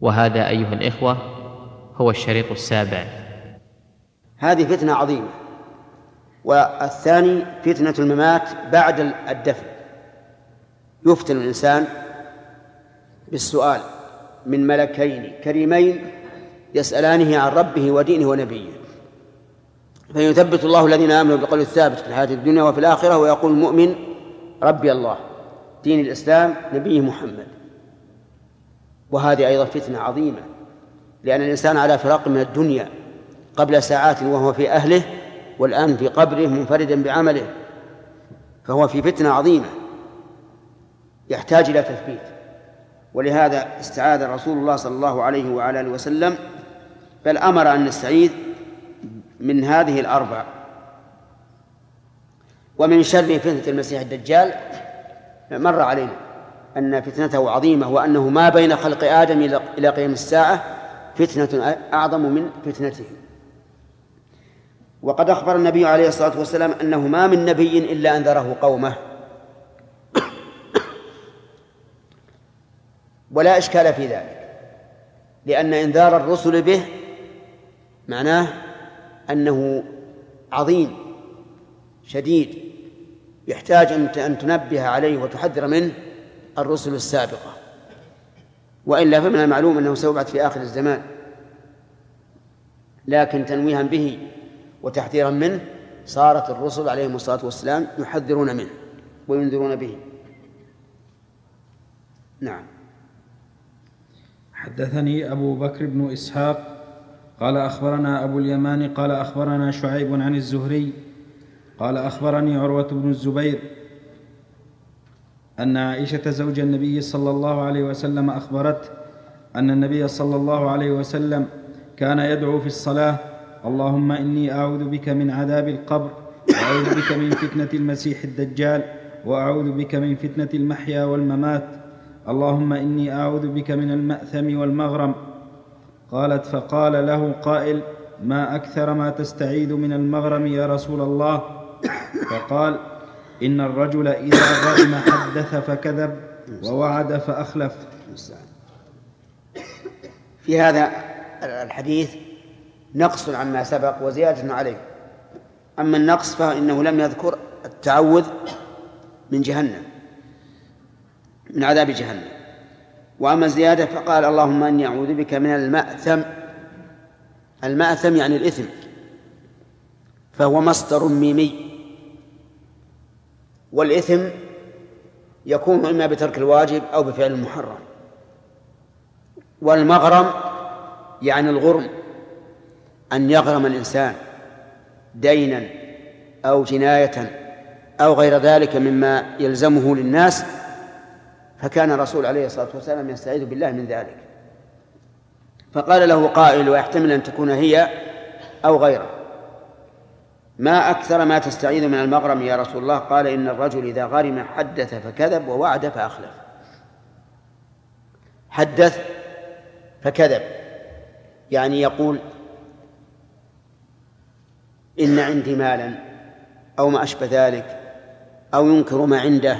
وهذا أيها الإخوة هو الشريط السابع. هذه فتنة عظيمة. والثاني فتنة الممات بعد الدفن. يفتن الإنسان بالسؤال من ملكين كريمين يسألانه عن ربه ودينه ونبيه، فيثبت الله الذين آمنوا بالقول الثابت في الحياة الدنيا وفي الآخرة، ويقول المؤمن ربي الله دين الإسلام نبيه محمد. وهذه أيضا فتنة عظيمة، لأن الإنسان على فراق من الدنيا قبل ساعات وهو في أهله، والآن في قبره منفردا بعمله، فهو في فتنة عظيمة يحتاج إلى تثبيت. ولهذا استعاذ رسول الله صلى الله عليه وعلى آله وسلم، بل أمر أن نستعيذ من هذه الأربع. ومن شر فتنة المسيح الدجال مر علينا أن فتنته عظيمة، وأنه ما بين خلق آدم إلى قيام الساعة فتنة أعظم من فتنته. وقد أخبر النبي عليه الصلاة والسلام أنه ما من نبي إلا أنذره قومه، ولا إشكال في ذلك، لأن إنذار الرسل به معناه أنه عظيم شديد يحتاج أن تنبه عليه وتحذر منه الرسل السابقة، وإلا فمن المعلوم أنه سيبعث في آخر الزمان، لكن تنويها به وتحذيرا منه صارت الرسل عليهم الصلاة والسلام يحذرون منه وينذرون به. نعم. حدثني أبو بكر بن إسحاق قال أخبرنا أبو اليمان قال أخبرنا شعيب عن الزهري قال أخبرني عروة بن الزبير أن عائشة زوج النبي صلى الله عليه وسلم أخبرته أن النبي صلى الله عليه وسلم كان يدعو في الصلاة: اللهم إني أعوذ بك من عذاب القبر، وأعوذ بك من فتنة المسيح الدجال، وأعوذ بك من فتنة المحيا والممات، اللهم إني أعوذ بك من المأثم والمغرم. قالت: فقال له قائل: ما أكثر ما تستعيذ من المغرم يا رسول الله؟ فقال: إن الرجل إذا غرم حدث فكذب ووعد فأخلف. في هذا الحديث نقص عما سبق وزيادة عليه. أما النقص فإنه لم يذكر التعوذ من جهنم، من عذاب جهنم. وأما الزيادة فقال: اللهم إني أعوذ بك من المأثم. المأثم يعني الإثم، فهو مصدر ميمي، والإثم يكون إما بترك الواجب أو بفعل المحرم. والمغرم يعني الغرم، أن يغرم الإنسان دينا أو جناية أو غير ذلك مما يلزمه للناس، فكان الرسول عليه الصلاة والسلام يستعيذ بالله من ذلك. فقال له قائل، ويحتمل أن تكون هي أو غيره: ما أكثر ما تستعيذ من المغرم يا رسول الله؟ قال: إن الرجل إذا غرم حدث فكذب ووعد فأخلف. حدث فكذب يعني يقول إن عندي مالا أو ما أشبه ذلك، أو ينكر ما عنده.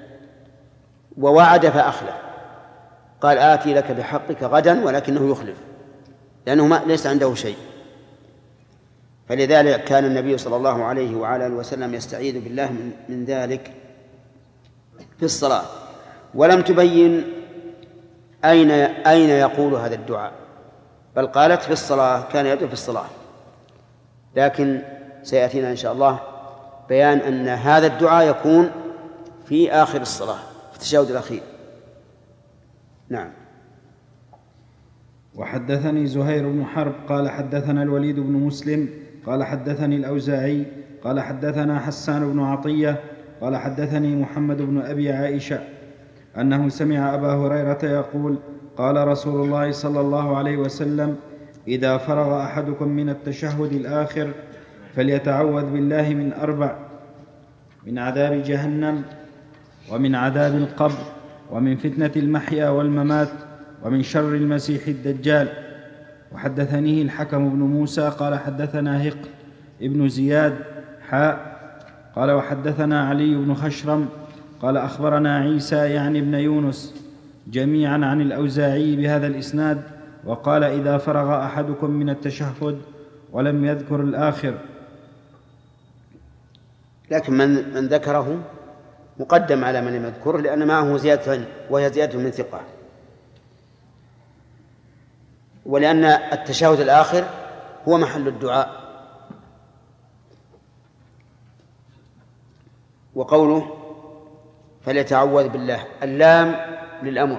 ووعد فأخلف، قال: آتي لك بحقك غدا، ولكنه يخلف لأنه ليس عنده شيء. فلذلك كان النبي صلى الله عليه وعلى آله وسلم يستعيذ بالله من ذلك في الصلاة. ولم تبين أين يقول هذا الدعاء، بل قالت في الصلاة، كان يدعو في الصلاة. لكن سيأتينا إن شاء الله بيان أن هذا الدعاء يكون في آخر الصلاة في التشهد الأخير. نعم. وحدثني زهير بن حرب قال حدثنا الوليد بن مسلم قال حدثني الأوزاعي قال حدثنا حسان بن عطية قال حدثني محمد بن أبي عائشة أنه سمع أبا هريرة يقول: قال رسول الله صلى الله عليه وسلم: إذا فرغ أحدكم من التشهد الآخر فليتعوذ بالله من 4: من عذاب جهنم، ومن عذاب القبر، ومن فتنة المحيا والممات، ومن شر المسيح الدجال. وحدثنيه الحكم بن موسى قال حدثنا هق ابن زياد قال وحدثنا علي بن خشرم قال أخبرنا عيسى يعني ابن يونس جميعا عن الأوزاعي بهذا الإسناد وقال إذا فرغ أحدكم من التشهد ولم يذكر الآخر. لكن من ذكره مقدم على من لم يذكره، لأن معه زيادة وهي زيادة من ثقة، ولأن التشهد الآخر هو محل الدعاء. وقوله فليتعوذ بالله، اللام للأمر،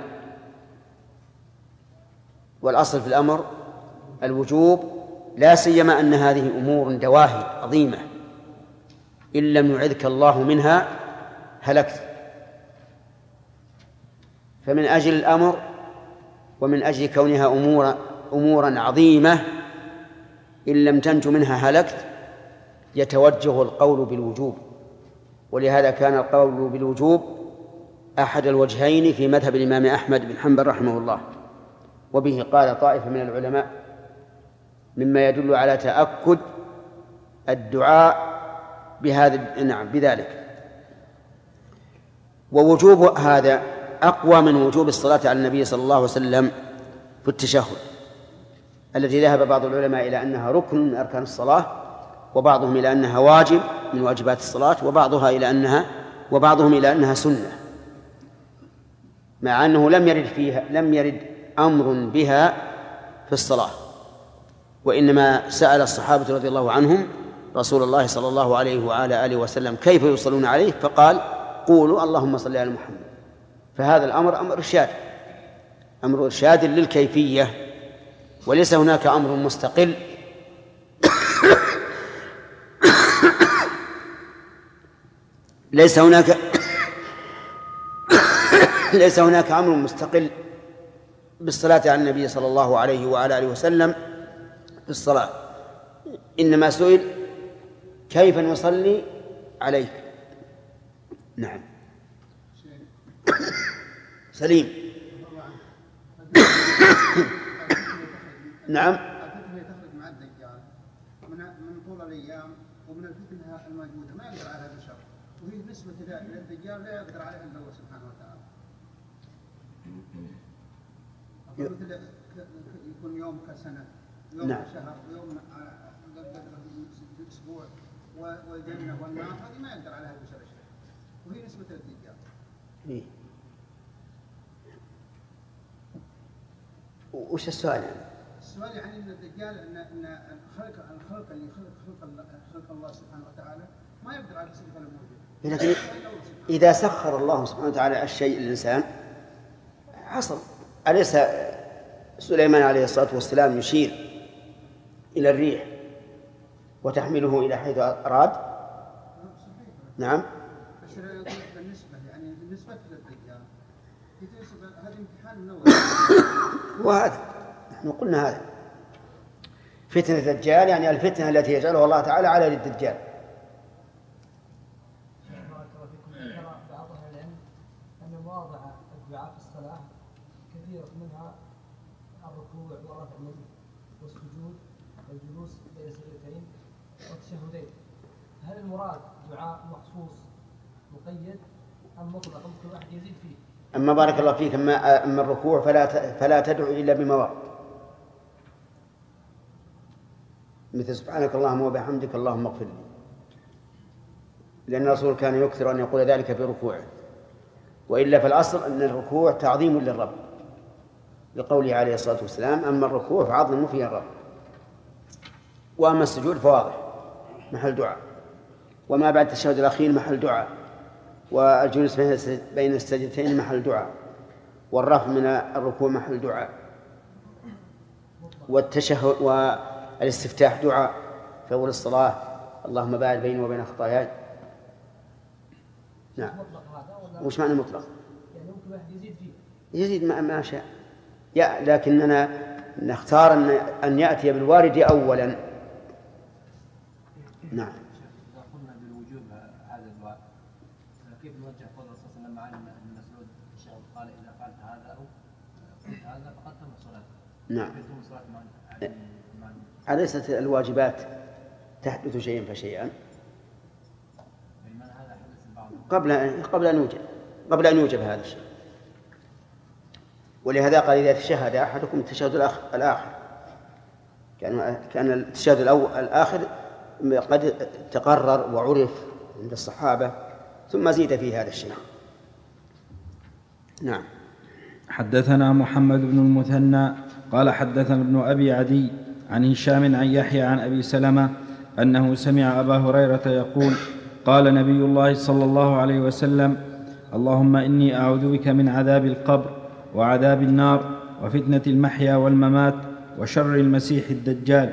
والأصل في الأمر الوجوب، لا سيما أن هذه أمور دواهي عظيمة إن لم يعذك الله منها هلكت. فمن أجل الأمر ومن أجل كونها أمورا عظيمة إن لم تنج منها هلكت يتوجه القول بالوجوب. ولهذا كان القول بالوجوب أحد الوجهين في مذهب الإمام أحمد بن حنبل رحمه الله، وبه قال طائفة من العلماء، مما يدل على تأكد الدعاء بذلك. ووجوب هذا أقوى من وجوب الصلاة على النبي صلى الله عليه وسلم في التشهد، التي ذهب بعض العلماء إلى أنها ركن من أركان الصلاة، وبعضهم إلى أنها واجب من واجبات الصلاة، وبعضهم إلى أنها سنة، مع أنه لم يرد أمر بها في الصلاة، وإنما سأل الصحابة رضي الله عنهم رسول الله صلى الله عليه وعلى آله وسلم كيف يصلون عليه، فقال قولوا اللهم صل على محمد. فهذا الأمر أمر إرشاد للكيفية، وليس هناك أمر مستقل ليس هناك أمر مستقل بالصلاة على النبي صلى الله عليه وعلى آله وسلم في الصلاة، إنما سئل كيف نصلي عليك. نعم سليم. نعم الفتنة تخرج مع الدجال من طول الأيام، ومن الفتنة الموجودة ما يقدر عليها بشر، وهي نسبة إلى الدجال لا يقدر عليها إلا الله سبحانه وتعالى. مثل يكون يوم كسنة، يوم كشهر، يوم أسبوع، والجنة والنار، هذه ما يقدر عليها بشر شيء، وهي نسبة الدجال. وش السؤال يعني؟ السؤال يعني ان الدجال ان الخلق اللي خلق الله سبحانه وتعالى ما يقدر على الصفه الموجوده. لكن اذا سخر الله سبحانه وتعالى الشيء للانسان حصل. أليس سليمان عليه الصلاه والسلام يشير الى الريح وتحمله الى حيث اراد؟ نعم. بس بالنسبه يعني بالنسبه للدجال هذا امتحان من اول. وهذا نحن قلنا هذا فتنة الدجال، يعني الفتنة التي يجعلها الله تعالى على الدجال. بعض أهل العلم أن مواضع الدعاء في الصلاة كثير منها الركوع ورفع اليد والسجود والجلوس بين السجدتين والتشهدين. هل المراد دعاء مخصوص مقيد أم مطلق ممكن واحد يزيد فيه؟ أما بارك الله فيك، أما الركوع فلا تدعو إلا بمواضع، مثل سبحانك اللهم وبحمدك اللهم اغفر لي، لأن الرسول كان يكثر أن يقول ذلك في ركوعه. وإلا فالأصل أن الركوع تعظيم للرب، لقوله عليه الصلاة والسلام أما الركوع فعظم فيه الرب، وأما السجود فواضح محل دعاء، وما بعد التشهد الأخير محل دعاء، والجلوس بين السجدتين محل دعاء، والرفع من الركوع محل دعاء، والتشهد والاستفتاح دعاء في أول الصلاة اللهم باعد بيني وبين خطاياي. نعم. وش معنى مطلق؟ يعني ممكن واحد يزيد فيه. يزيد ما شاء، لكننا نختار أن يأتي بالوارد أولا. نعم. إذا قلنا بالوجوب هذا الدعاء كيف نوجه قول الرسول صلى الله عليه وسلم عن مسعود الشيخ قال إذا فعلت هذا أو قلت هذا فقد تم صلاتك. نعم. أليست الواجبات تحدث شيئا فشيئا قبل أن يوجب هذا الشيء، ولهذا قال إذا تشهد أحدكم التشهد الآخر، كان التشهد الآخر قد تقرر وعرف عند الصحابة، ثم زيد في هذا الشيء. نعم. حدثنا محمد بن المثنى قال حدثنا ابن أبي عدي عن هشام عن يحيى عن أبي سلمة أنه سمع أبا هريرة يقول قال نبي الله صلى الله عليه وسلم اللهم إني أعوذ بك من عذاب القبر وعذاب النار وفتنة المحيا والممات وشر المسيح الدجال.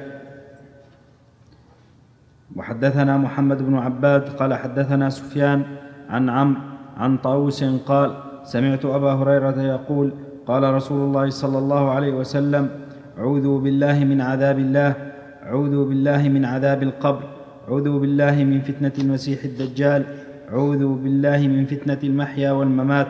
وحدثنا محمد بن عباد قال حدثنا سفيان عن عمرو عن طاووس قال سمعت أبا هريرة يقول قال رسول الله صلى الله عليه وسلم أعوذ بالله من عذاب الله، أعوذ بالله من عذاب القبر، أعوذ بالله من فتنة المسيح الدجال، أعوذ بالله من فتنة المحيا والممات.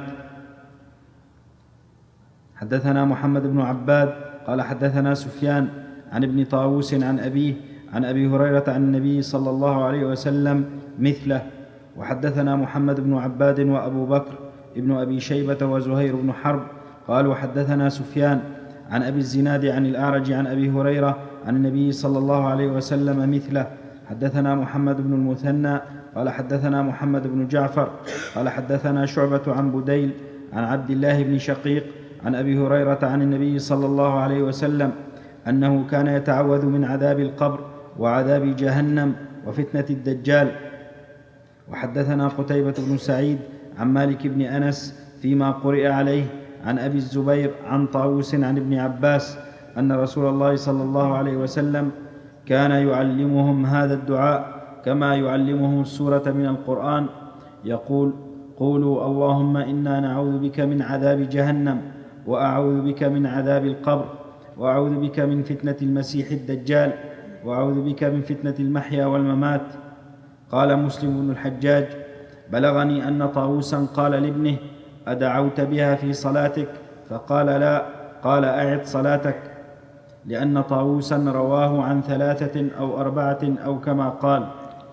حدثنا محمد بن عباد قال حدثنا سفيان عن ابن طاووس عن أبيه عن أبي هريرة عن النبي صلى الله عليه وسلم مثله. وحدثنا محمد بن عباد وأبو بكر ابن أبي شيبة وزهير بن حرب قالوا حدثنا سفيان عن أبي الزناد عن الأعرج عن أبي هريرة عن النبي صلى الله عليه وسلم مثله. حدثنا محمد بن المثنى قال حدثنا محمد بن جعفر قال حدثنا شعبة عن بديل عن عبد الله بن شقيق عن أبي هريرة عن النبي صلى الله عليه وسلم أنه كان يتعوذ من عذاب القبر وعذاب جهنم وفتنة الدجال. وحدثنا قتيبة بن سعيد عن مالك بن أنس فيما قرئ عليه عن أبي الزبير عن طاووس عن ابن عباس أن رسول الله صلى الله عليه وسلم كان يعلمهم هذا الدعاء كما يعلمهم السورة من القرآن، يقول قولوا اللهم إنا نعوذ بك من عذاب جهنم وأعوذ بك من عذاب القبر وأعوذ بك من فتنة المسيح الدجال وأعوذ بك من فتنة المحيا والممات. قال مسلم بن الحجاج بلغني أن طاووسا قال لابنه أدعوت بها في صلاتك؟ فقال لا، قال أعد صلاتك، لأن طاووسا رواه عن 3 أو 4 أو كما قال.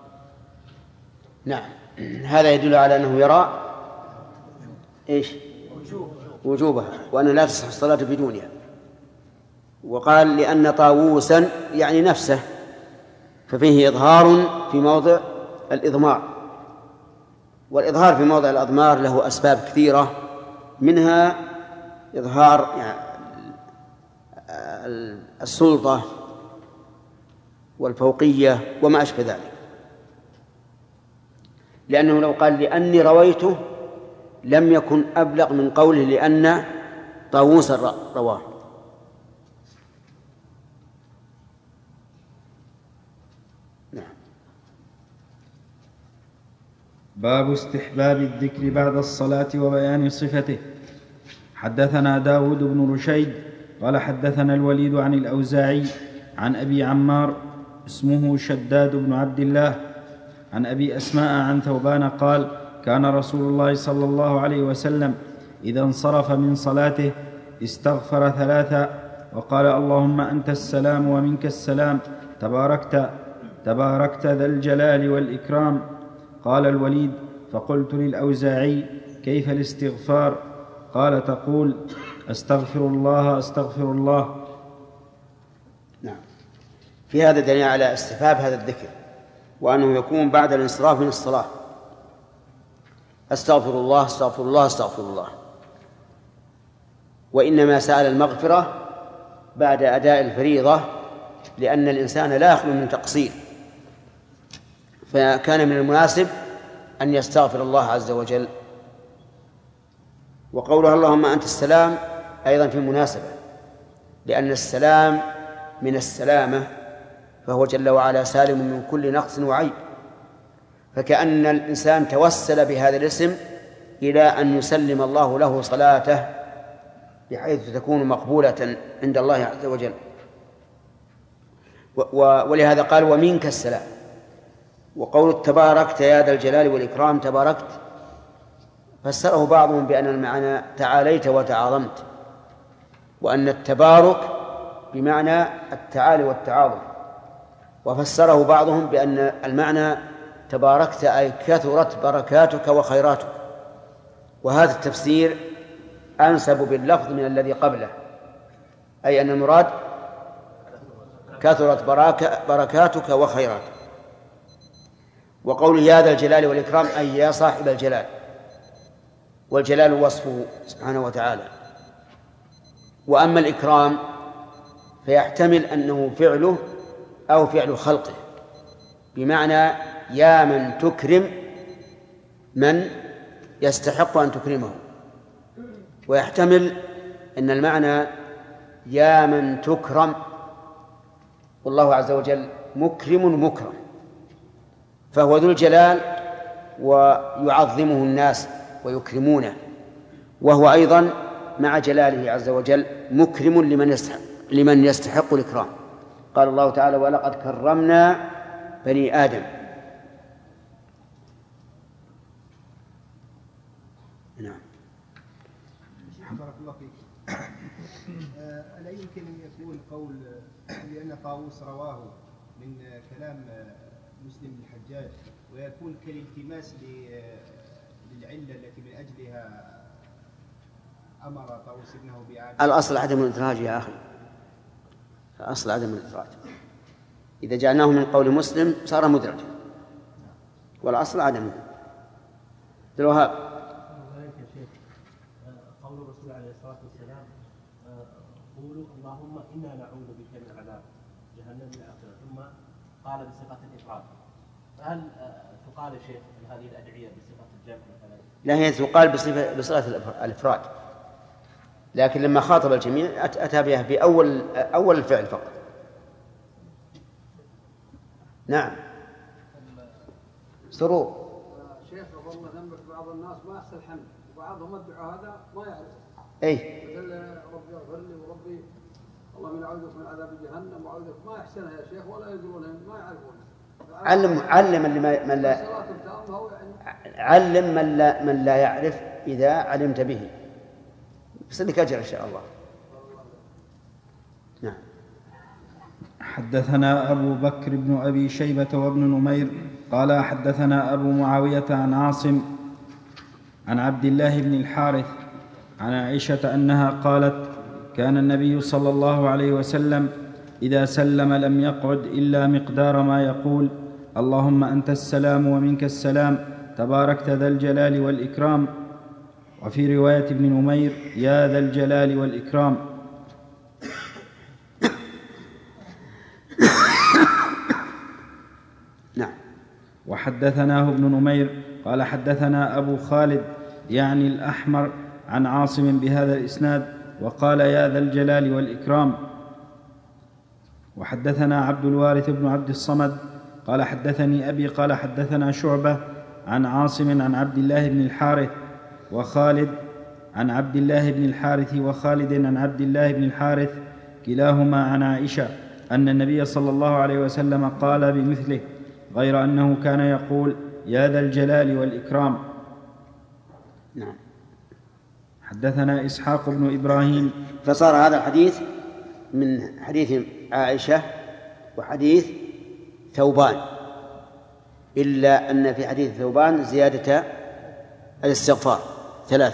نعم، هذا يدل على أنه يرى إيش؟ وجوبها، وأن لا تصح الصلاة بدونها. وقال لأن طاووسا يعني نفسه، ففيه إظهار في موضع الإضمار، والإظهار في موضع الأضمار له أسباب كثيرة، منها إظهار السلطة والفوقية وما أشبه ذلك، لأنه لو قال لأني رويته لم يكن أبلغ من قوله لأن طاووسا رواه. باب استحباب الذكر بعد الصلاة وبيان صفته. حدثنا داود بن رشيد قال حدثنا الوليد عن الأوزاعي عن أبي عمار اسمه شداد بن عبد الله عن أبي أسماء عن ثوبان قال كان رسول الله صلى الله عليه وسلم إذا انصرف من صلاته استغفر 3 وقال اللهم أنت السلام ومنك السلام تباركت ذا الجلال والإكرام. قال الوليد فقلت للأوزاعي كيف الاستغفار؟ قال تقول أستغفر الله أستغفر الله. نعم، في هذا دليل على استحباب هذا الذكر، وأنه يكون بعد الانصراف من الصلاة. أستغفر الله أستغفر الله أستغفر الله، وإنما سأل المغفرة بعد أداء الفريضة، لأن الإنسان لا يخلو من تقصير، فكان من المناسب أن يستغفر الله عز وجل. وقولها اللهم أنت السلام أيضا في مناسبة، لأن السلام من السلامة، فهو جل وعلا سالم من كل نقص وعيب، فكأن الإنسان توسل بهذا الاسم إلى أن يسلم الله له صلاته بحيث تكون مقبولة عند الله عز وجل. ولهذا قال ومنك السلام. وقول تباركت يا ذا الجلال والإكرام تباركت فسره بعضهم بأن المعنى تعاليت وتعاظمت، وأن التبارك بمعنى التعالي والتعاظم، وفسره بعضهم بأن المعنى تباركت أي كثرت بركاتك وخيراتك. وهذا التفسير أنسب باللفظ من الذي قبله، أي أن المراد كثرت بركاتك وخيراتك. وقول يا ذا الجلال والإكرام أي يا صاحب الجلال، والجلال وصفه سبحانه وتعالى. وأما الإكرام فيحتمل أنه فعله أو فعل خلقه، بمعنى يا من تكرم من يستحق أن تكرمه، ويحتمل أن المعنى يا من تكرم، والله عز وجل مكرم مكرم، فهو ذو الجلال ويعظمه الناس ويكرمونه، وهو أيضا مع جلاله عز وجل مكرم لمن يستحق الإكرام. قال الله تعالى ولقد كرمنا بني آدم. نعم. بارك الله فيك. ألا يمكن أن يكون قول لأن طاووس رواه من كلام مسلم بن الحجاج ويكون كالالتماس للعلة التي من أجلها أمر طاووس ابنه بإعادة؟ الأصل عدم الإدراج يا أخي، الأصل عدم الإدراج. إذا جعلناه من قول مسلم صار مدرجا، والأصل عدمه. الوهاب قول الرسول عليه الصلاة والسلام قولوا اللهم إنا نعوذ بك من عذاب جهنم الآخرة، ثم قال بصيغة الإفراد، فهل تقال يا شيخ هذه الأدعية بصيغة الجمع مثلا؟ لا، هي تقال بصيغة الإفراد، لكن لما خاطب الجميع أتى بها في أول الفعل فقط. نعم. سرور شيخ والله ذنبك بعض الناس ما يحصل الحمد، وبعضهم الدعاء هذا ما يعرف. أي مثل ربي اغفر لي وربي اللهم اعوذك من عذاب جهنم واعوذك، ما يحسنها يا شيخ ولا يدرونها، ما يعرفونها. علم من لا يعرف إذا علمت به، بصدق أجر إن شاء الله. نعم. حدثنا أبو بكر بن أبي شيبة وابن نمير قال حدثنا أبو معاوية عن عاصم عن عبد الله بن الحارث عن عائشة أنها قالت كان النبي صلى الله عليه وسلم إذا سلم لم يقعد إلا مقدار ما يقول اللهم أنت السلام ومنك السلام تباركت ذا الجلال والإكرام، وفي رواية ابن نمير يا ذا الجلال والإكرام. نعم. وحدثناه ابن نمير قال حدثنا أبو خالد يعني الأحمر عن عاصم بهذا الإسناد وقال يا ذا الجلال والإكرام. وحدثنا عبد الوارث بن عبد الصمد قال حدثني أبي قال حدثنا شعبة عن عاصم عن عبد الله بن الحارث وخالد عن عبد الله بن الحارث وخالد عن عبد الله بن الحارث كلاهما عن عائشة أن النبي صلى الله عليه وسلم قال بمثله، غير أنه كان يقول يا ذا الجلال والإكرام. نعم. حدثنا إسحاق بن إبراهيم. فصار هذا الحديث من حديث عائشة وحديث ثوبان، إلا أن في حديث ثوبان زيادة الاستغفار 3.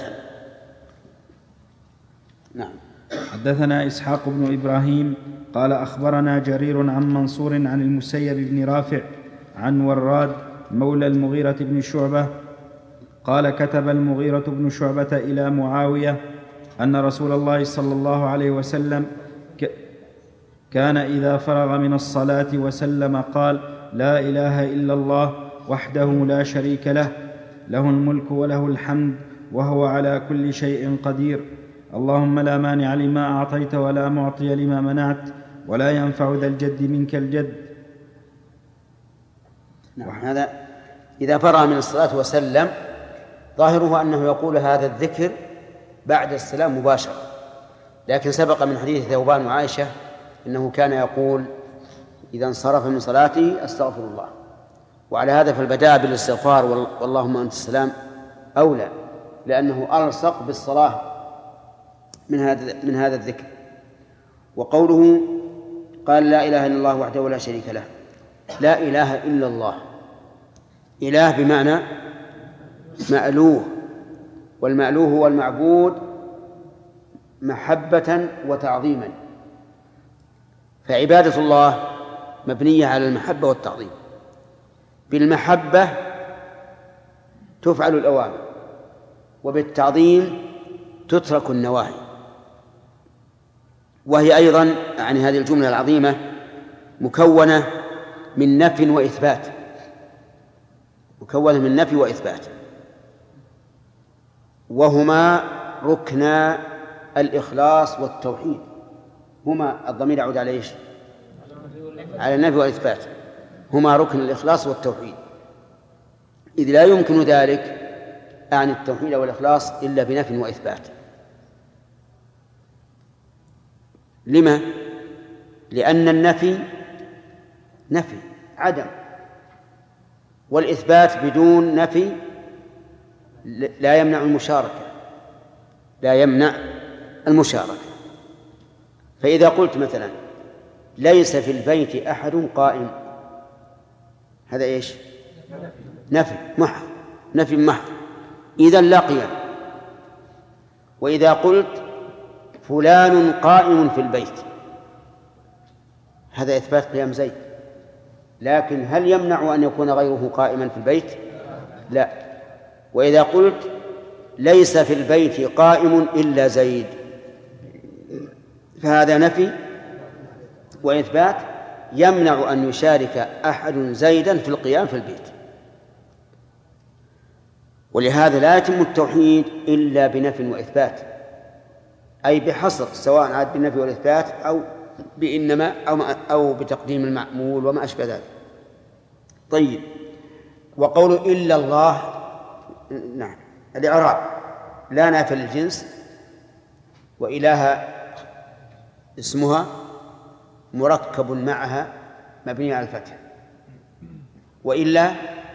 نعم. حدثنا إسحاق بن إبراهيم قال أخبرنا جرير عن منصور عن المسيب بن رافع عن وراد مولى المغيرة بن شعبة قال كتب المغيرة بن شعبة إلى معاوية أن رسول الله صلى الله عليه وسلم كان إذا فرغ من الصلاة وسلم قال لا إله إلا الله وحده لا شريك له، له الملك وله الحمد وهو على كل شيء قدير، اللهم لا مانع لما أعطيت ولا معطي لما منعت ولا ينفع ذا الجد منك الجد. نعم. هذا إذا فرغ من الصلاة وسلم ظاهره أنه يقول هذا الذكر بعد السلام مباشرة، لكن سبق من حديث ثوبان وعائشة إنه كان يقول إذا انصرف من صلاته أستغفر الله، وعلى هذا فالبداء بالاستغفار واللهم أنت السلام أولى، لأنه ألصق بالصلاة من هذا الذكر. وقوله قال لا إله إلا الله وحده لا شريك له، لا إله إلا الله، إله بمعنى مألوه، والمألوه هو المعبود محبة وتعظيما، فعبادة الله مبنية على المحبة والتعظيم. بالمحبة تفعل الأوامر، وبالتعظيم تترك النواهي. وهي أيضا يعني هذه الجملة العظيمة مكونة من نفي وإثبات، مكونة من نفي وإثبات، وهما ركنا الإخلاص والتوحيد. هما الضمير يعود على إيش؟ على النفي والإثبات. هما ركن الإخلاص والتوحيد، إذ لا يمكن ذلك عن التوحيد والإخلاص إلا بنفي وإثبات. لما؟ لأن النفي نفي عدم، والإثبات بدون نفي لا يمنع المشاركة، لا يمنع المشاركة. فإذا قلت مثلا ليس في البيت أحد قائم، هذا إيش؟ نفي محض، نفي محض، إذن لا قيام. وإذا قلت فلان قائم في البيت، هذا إثبات قيام زيد، لكن هل يمنع أن يكون غيره قائما في البيت؟ لا. وإذا قلت ليس في البيت قائم إلا زيد، فهذا نفي وإثبات يمنع أن يشارك أحد زيدا في القيام في البيت. ولهذا لا يتم التوحيد إلا بنفي وإثبات، أي بحصر، سواء عاد بالنفي والإثبات أو بإنما أو بتقديم المعمول وما أشبه ذلك. طيب، وقول إلا الله، نعم، الإعراب لا نافي للجنس، وإله اسمها مركب معها مبني على الفتح، وإلا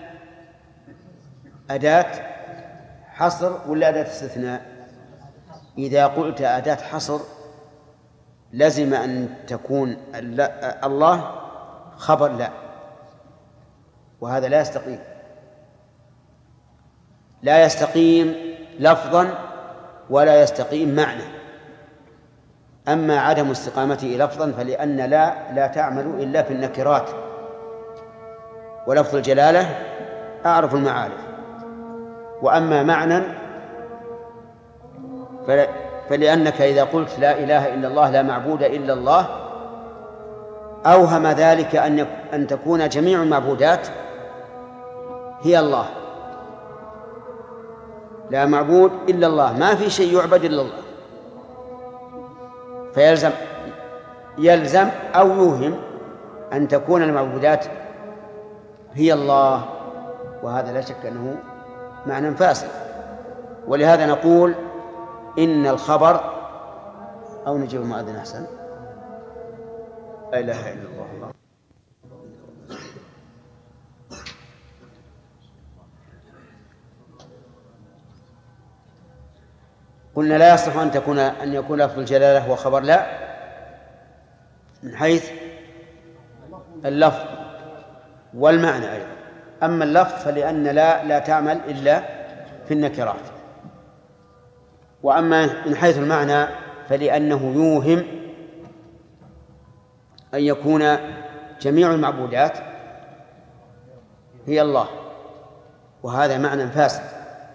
أداة حصر ولا أداة استثناء؟ إذا قلت أداة حصر لزم أن تكون الله خبر لا، وهذا لا يستقيم، لا يستقيم لفظا ولا يستقيم معنى. أما عدم استقامته لفظا فلأن لا تعمل إلا في النكرات، ولفظ الجلالة أعرف المعارف. وأما معنى فلأنك إذا قلت لا إله إلا الله لا معبود إلا الله أوهم ذلك أن تكون جميع المعبودات هي الله، لا معبود إلا الله، ما في شيء يعبد إلا الله، فيلزم أو يوهم أن تكون المعبودات هي الله، وهذا لا شك أنه معنى فاسد. ولهذا نقول إن الخبر، أو نجيب المؤذن أحسن، لا إله إلا الله. قلنا لا يصح أن يكون لفظ الجلالة هو خبر لا من حيث اللفظ والمعنى أيضا. أما اللفظ فلأن لا تعمل إلا في النكرات. وأما من حيث المعنى فلأنه يوهم أن يكون جميع المعبودات هي الله، وهذا معنى فاسد.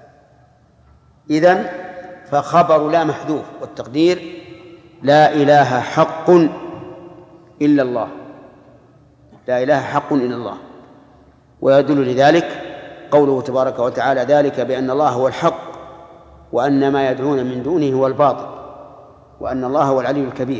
إذن فخبر لا محذوف، والتقدير لا إله حق إلا الله، لا إله حق إلا الله. ويدل لذلك قوله تبارك وتعالى ذلك بأن الله هو الحق وأن ما يدعون من دونه هو الباطل وأن الله هو العلي الكبير.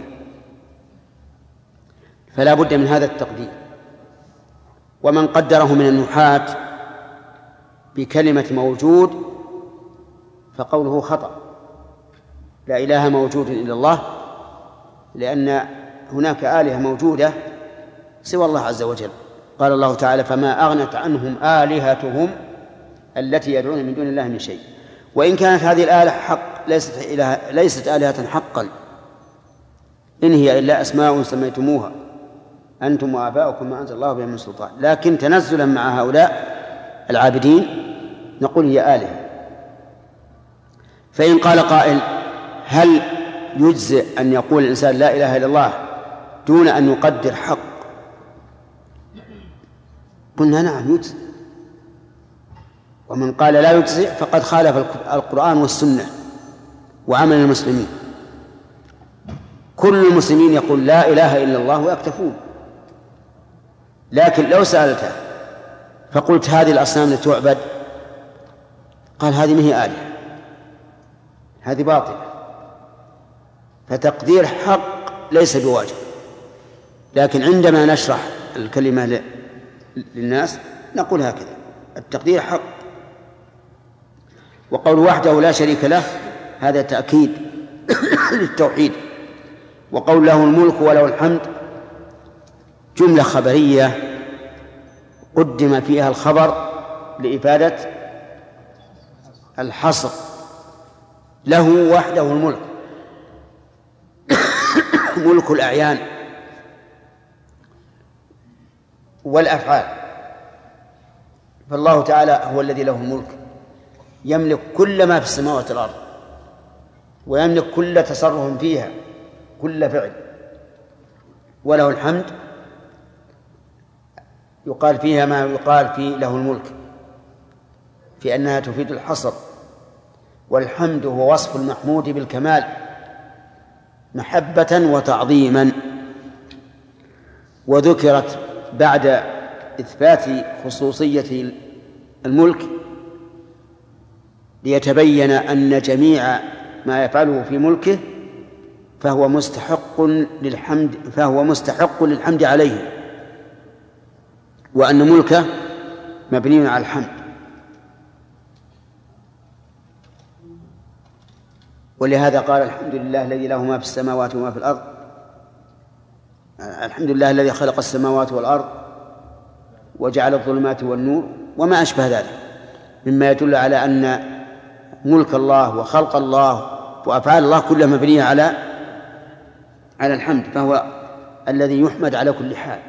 فلا بد من هذا التقدير. ومن قدره من النحاة بكلمة موجود فقوله خطأ، لا إله موجود إلا الله، لأن هناك آلهة موجودة سوى الله عز وجل. قال الله تعالى فما أغنت عنهم آلهتهم التي يدعون من دون الله من شيء. وإن كانت هذه الآلهة حق ليست آلهة حقا، إن هي إلا أسماء سميتموها أنتم وآباؤكم ما أنزل الله بها من سلطان، لكن تنزلا مع هؤلاء العابدين نقول هي آلهة. فإن قال قائل هل يجزئ أن يقول الإنسان لا إله إلا الله دون أن يقدر حق؟ قلنا نعم يجزئ، ومن قال لا يجزئ فقد خالف القرآن والسنة وعمل المسلمين. كل المسلمين يقول لا إله إلا الله ويكتفون، لكن لو سألته فقلت هذه الأصنام التي تعبد، قال هذه ما هي آلهة، هذه باطلة. فتقدير حق ليس بواجب، لكن عندما نشرح الكلمة للناس نقول هكذا: التقدير حق. وقول وحده لا شريك له هذا تأكيد للتوحيد. وقول له الملك وله الحمد جملة خبرية قدم فيها الخبر لإفادة الحصر، له وحده الملك ملك الأعيان والأفعال. فالله تعالى هو الذي له الملك، يملك كل ما في السماوات والأرض، ويملك كل تصرف فيها، كل فعل. وله الحمد يقال فيها ما يقال في له الملك، في أنها تفيد الحصر. والحمد هو وصف المحمود بالكمال محبة وتعظيما. وذكرت بعد إثبات خصوصية الملك ليتبين أن جميع ما يفعله في ملكه فهو مستحق للحمد عليه، وأن ملكه مبني على الحمد. ولهذا قال الحمد لله الذي له ما في السماوات وما في الأرض، الحمد لله الذي خلق السماوات والأرض وجعل الظلمات والنور وما أشبه ذلك مما يدل على أن ملك الله وخلق الله وأفعال الله كلها مبنية على الحمد، فهو الذي يحمد على كل حال.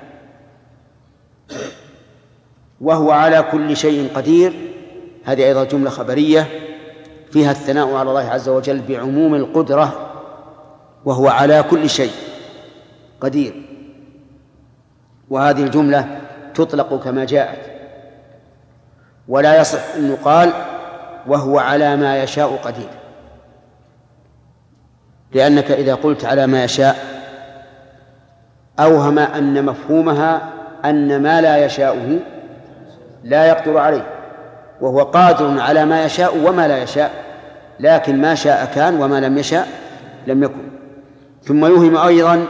وهو على كل شيء قدير، هذه أيضا جملة خبرية فيها الثناء على الله عز وجل بعموم القدرة، وهو على كل شيء قدير. وهذه الجملة تطلق كما جاءت، ولا يصح أن يقال وهو على ما يشاء قدير، لأنك إذا قلت على ما يشاء أوهم أن مفهومها أن ما لا يشاءه لا يقدر عليه، وهو قادر على ما يشاء وما لا يشاء، لكن ما شاء كان وما لم يشاء لم يكن. ثم يوهم أيضا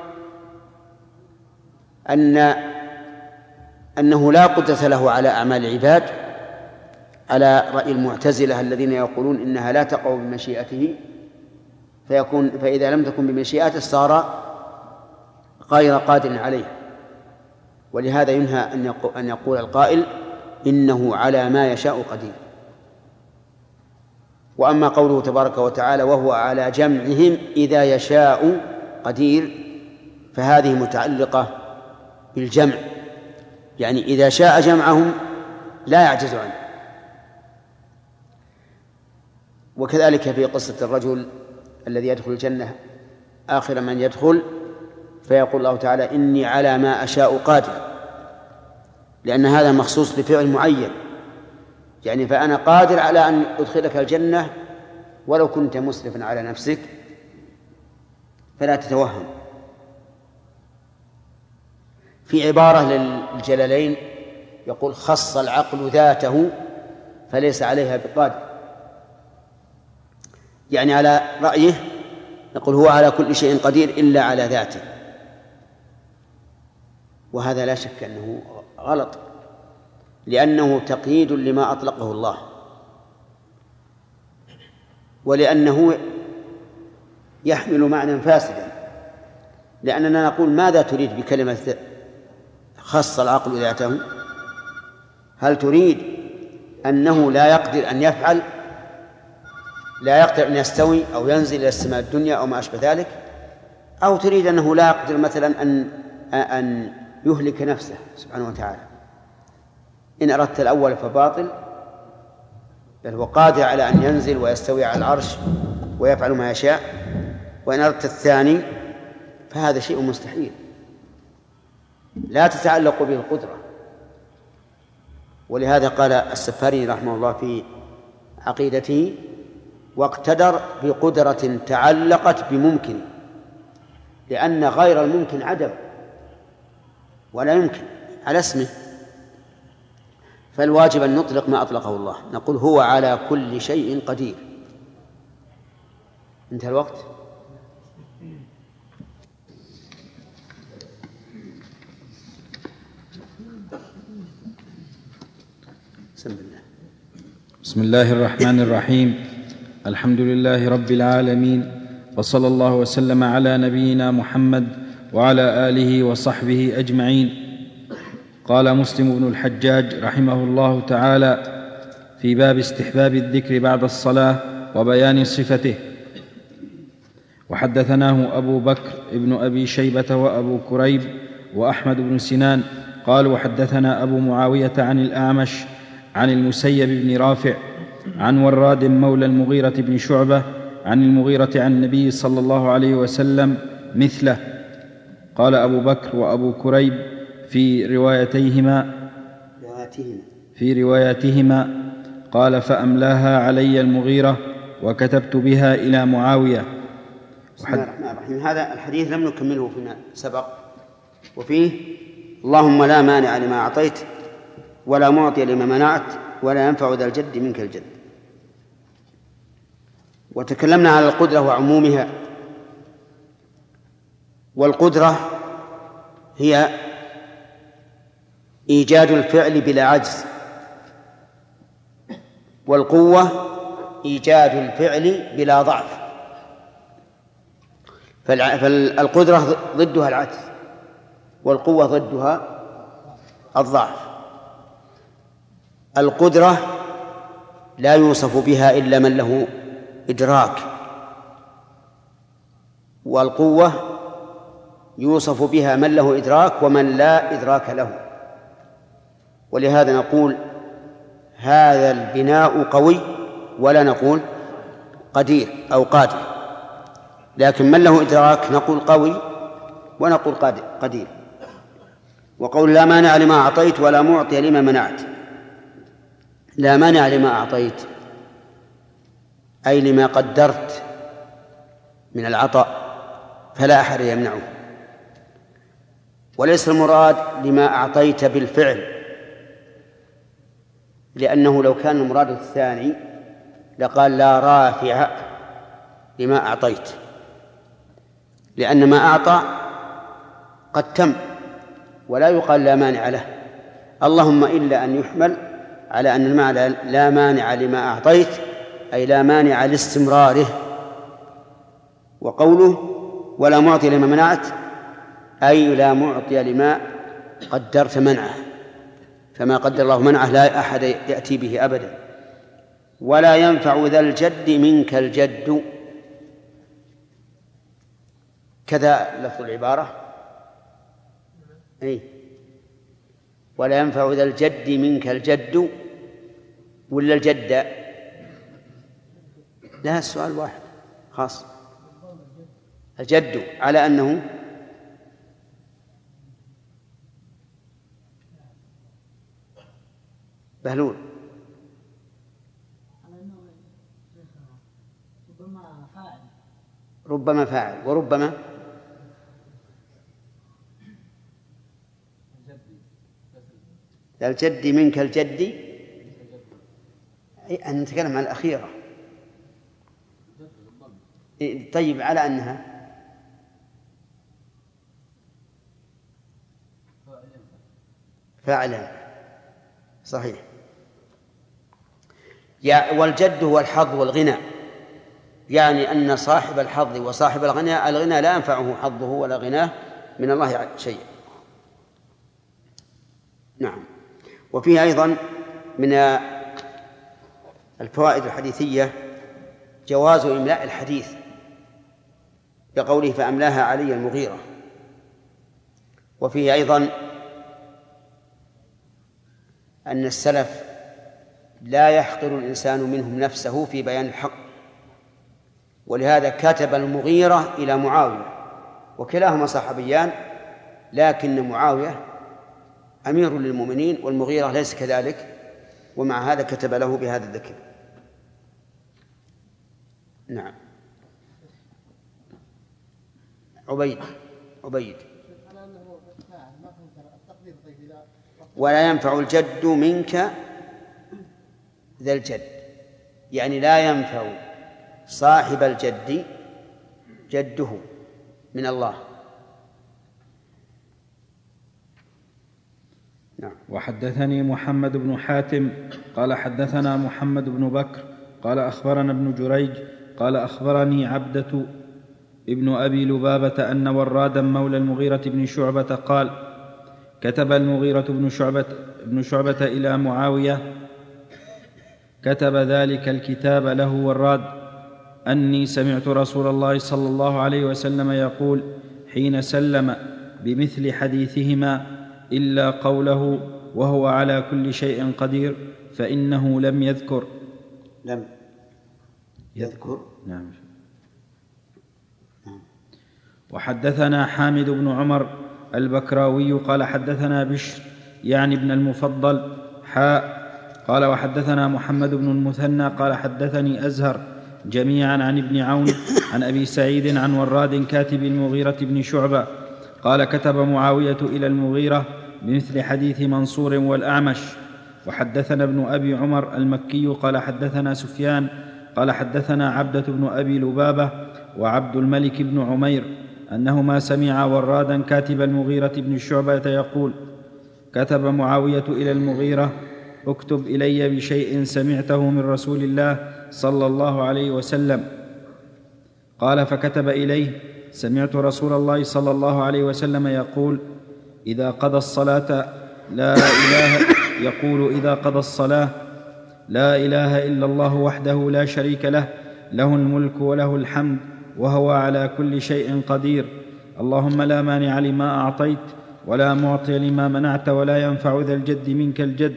أنه لا قدرة له على أعمال العباد، على رأي المعتزلة الذين يقولون إنها لا تقع بمشيئته، فإذا لم تكن بمشيئته صار غير قادر عليه. ولهذا ينهى أن يقول القائل إنه على ما يشاء قدير. وأما قوله تبارك وتعالى وهو على جمعهم إذا يشاء قدير، فهذه متعلقة بالجمع، يعني إذا شاء جمعهم لا يعجز عنه. وكذلك في قصة الرجل الذي يدخل الجنة آخر من يدخل فيقول الله تعالى إني على ما أشاء قادر، لأن هذا مخصوص بفعل معين، يعني فأنا قادر على أن أدخلك الجنة ولو كنت مسرفا على نفسك، فلا تتوهم. في عبارة للجلالين يقول خص العقل ذاته فليس عليها بقادر، يعني على رأيه يقول هو على كل شيء قدير إلا على ذاته، وهذا لا شك أنه غلط، لأنه تقييد لما أطلقه الله، ولأنه يحمل معنى فاسدا. لأننا نقول ماذا تريد بكلمة خص العقل ذاته؟ هل تريد أنه لا يقدر أن يفعل، لا يقدر أن يستوي أو ينزل إلى السماء الدنيا أو ما أشبه ذلك، أو تريد أنه لا يقدر مثلا أن يهلك نفسه سبحانه وتعالى؟ إن أردت الأول فباطل، بل هو قادر على أن ينزل ويستوي على العرش ويفعل ما يشاء، وإن أردت الثاني فهذا شيء مستحيل، لا تتعلق به القدرة. ولهذا قال السفاري رحمه الله في عقيدته: واقتدر بقدرة تعلقت بممكن، لأن غير الممكن عدم ولا يمكن على اسمه. فالواجب أن نطلق ما أطلقه الله، نقول هو على كل شيء قدير. انتهى الوقت. بسم الله الرحمن الرحيم. الحمد لله رب العالمين، وصلى الله وسلم على نبينا محمد وعلى آله وصحبه أجمعين. قال مسلم بن الحجاج رحمه الله تعالى في باب استحباب الذكر بعد الصلاة وبيان صفته: وحدثناه أبو بكر ابن أبي شيبة وأبو كريب وأحمد بن سنان قالوا: حدثنا أبو معاوية عن الأعمش عن المسيب بن رافع عن وراد مولى المغيرة بن شعبة عن المغيرة عن النبي صلى الله عليه وسلم مثله. قال أبو بكر وأبو كريب في رواياتهما قال: فأملاها علي المغيرة وكتبت بها إلى معاوية. بسم الله الرحمن الرحيم. هذا الحديث لم نكمله فيما سبق، وفيه: اللهم لا مانع لما أعطيت ولا معطي لما منعت ولا ينفع ذا الجد منك الجد. وتكلمنا على القدرة وعمومها. والقدرة هي إيجاد الفعل بلا عجز، والقوة إيجاد الفعل بلا ضعف. فالقدرة ضدها العجز، والقوة ضدها الضعف. القدرة لا يوصف بها إلا من له إدراك، والقوة يوصف بها من له إدراك ومن لا إدراك له. ولهذا نقول هذا البناء قوي ولا نقول قدير أو قادر، لكن من له إدراك نقول قوي ونقول قدير. وقول لا مانع لما أعطيت ولا معطي لما منعت. لا مانع لما أعطيت أي لما قدرت من العطاء فلا أحد يمنعه، وليس المراد لما أعطيت بالفعل، لأنه لو كان المراد الثاني لقال لا رافع لما أعطيت، لأن ما أعطى قد تم ولا يقال لا مانع له. اللهم إلا أن يحمل على أن المعنى لا مانع لما أعطيت أي لا مانع لاستمراره. وقوله ولا معطي لما منعت أي لا معطي لما قدرت منعه، فما قدر الله منعه لا أحد يأتي به أبدا. ولا ينفع ذا الجد منك الجد، كذا لفظ العبارة. ولا ينفع ذا الجد منك الجد ولا الجد؟ لا، السؤال واحد خاص. الجد على أنه بهلول، ربما فاعل وربما ذا الجد منك الجد، أن نتكلم عن الأخيرة. طيب على أنها فاعلا صحيح. والجد هو الحظ والغنى، يعني أن صاحب الحظ وصاحب الغنى لا ينفعه حظه ولا غناه من الله شيء. نعم. وفيه أيضا من الفوائد الحديثية جواز إملاء الحديث بقوله فأملاها علي المغيرة. وفيه أيضا أن السلف لا يحقر الإنسان منهم نفسه في بيان الحق، ولهذا كتب المغيرة إلى معاوية، وكلاهما صحابيان، لكن معاوية أمير للمؤمنين والمغيرة ليس كذلك، ومع هذا كتب له بهذا الذكر. نعم. عبيد ولا ينفع الجد منك ذا الجد، يعني لا ينفع صاحب الجد جده من الله. نعم. وحدثني محمد بن حاتم قال حدثنا محمد بن بكر قال أخبرنا ابن جريج قال أخبرني عبدة ابن أبي لبابة أن ورادا مولى المغيرة بن شعبة قال كتب المغيرة بن شعبة إلى معاوية، كتب ذلك الكتاب له وراد أني سمعت رسول الله صلى الله عليه وسلم يقول حين سلم بمثل حديثهما إلا قوله وهو على كل شيء قدير، فإنه لم يذكر. نعم. وحدثنا حامد بن عمر البكراوي قال حدثنا بشر يعني ابن المفضل قال وحدثنا محمد بن المثنى قال حدثني أزهر جميعا عن ابن عون عن أبي سعيد عن وراد كاتب المغيرة بن شعبة قال كتب معاوية إلى المغيرة بمثل حديث منصور والأعمش. وحدثنا ابن أبي عمر المكي قال حدثنا سفيان قال حدثنا عبدة بن أبي لبابة وعبد الملك بن عمير أنهما سمعا ورادا كاتب المغيرة بن شعبة يقول كتب معاوية إلى المغيرة اكتب إلي بشيء سمعته من رسول الله صلى الله عليه وسلم. قال فكتب إليه سمعت رسول الله صلى الله عليه وسلم يقول إذا قضى الصلاة لا إله إلا الله وحده لا شريك له، له الملك وله الحمد وهو على كل شيء قدير، اللهم لا مانع لما أعطيت ولا معطي لما منعت ولا ينفع ذا الجد منك الجد.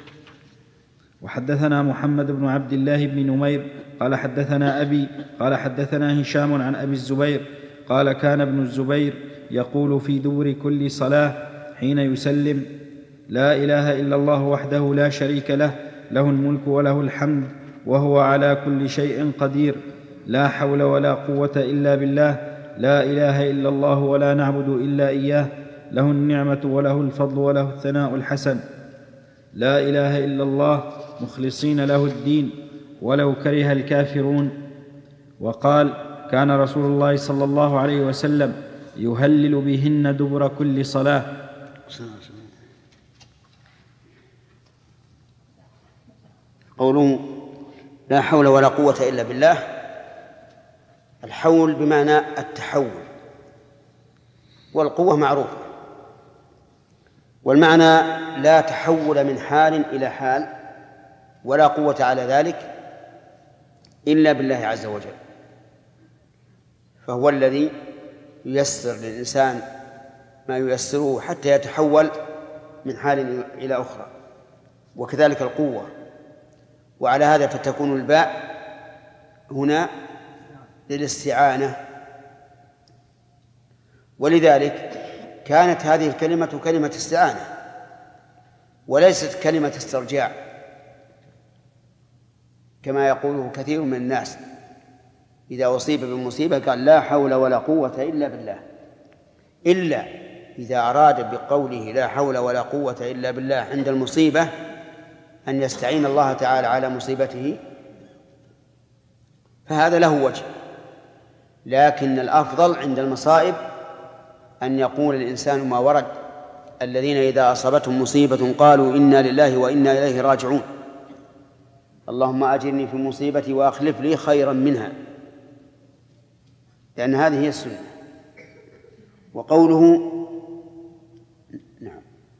وحدثنا محمد بن عبد الله بن نمير قال حدثنا أبي قال حدثنا هشام عن أبي الزبير قال كان ابن الزبير يقول في دبر كل صلاة حين يسلم لا إله إلا الله وحده لا شريك له، له الملك وله الحمد وهو على كل شيء قدير، لا حول ولا قوة إلا بالله، لا إله إلا الله ولا نعبد إلا إياه، له النعمة وله الفضل وله الثناء الحسن، لا إله إلا الله مخلصين له الدين ولو كره الكافرون. وقال كان رسول الله صلى الله عليه وسلم يهلل بهن دبر كل صلاة. قوله لا حول ولا قوة إلا بالله، الحول بمعنى التحول، والقوة معروفة، والمعنى لا تحول من حال إلى حال ولا قوة على ذلك إلا بالله عز وجل، فهو الذي ييسر للإنسان ما ييسره حتى يتحول من حال إلى أخرى، وكذلك القوة. وعلى هذا فتكون الباء هنا للاستعانة، ولذلك كانت هذه الكلمة كلمة استعانة وليست كلمة استرجاع كما يقوله كثير من الناس، إذا أصيب بمصيبة قال لا حول ولا قوة إلا بالله، إلا إذا أراد بقوله لا حول ولا قوة إلا بالله عند المصيبة أن يستعين الله تعالى على مصيبته، فهذا له وجه. لكن الأفضل عند المصائب أن يقول الإنسان ما ورد: الذين إذا أصابتهم مصيبة قالوا إنا لله وإنا إليه راجعون، اللهم أجرني في مصيبتي وأخلف لي خيرا منها، لأن هذه هي السنة. وقوله نعم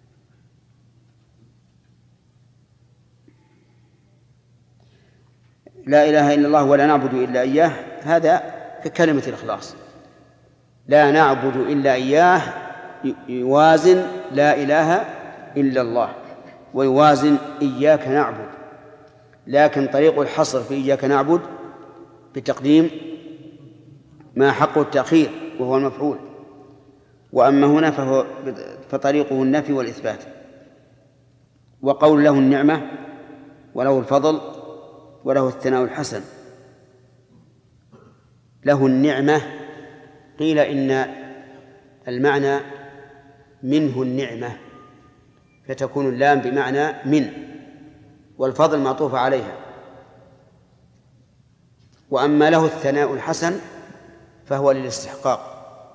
لا إله إلا الله ولا نعبد إلا إياه، هذا ككلمة الإخلاص، لا نعبد إلا إياه يوازن لا إله إلا الله ويوازن إياك نعبد، لكن طريق الحصر في إياك نعبد بتقديم ما حق التأخير وهو المفعول، وأما هنا فطريقه النفي والإثبات. وقول له النعمة وله الفضل وله الثناء الحسن. له النعمة قيل إن المعنى منه النعمة، فتكون اللام بمعنى من، والفضل معطوف عليها. وأما له الثناء الحسن فهو للاستحقاق،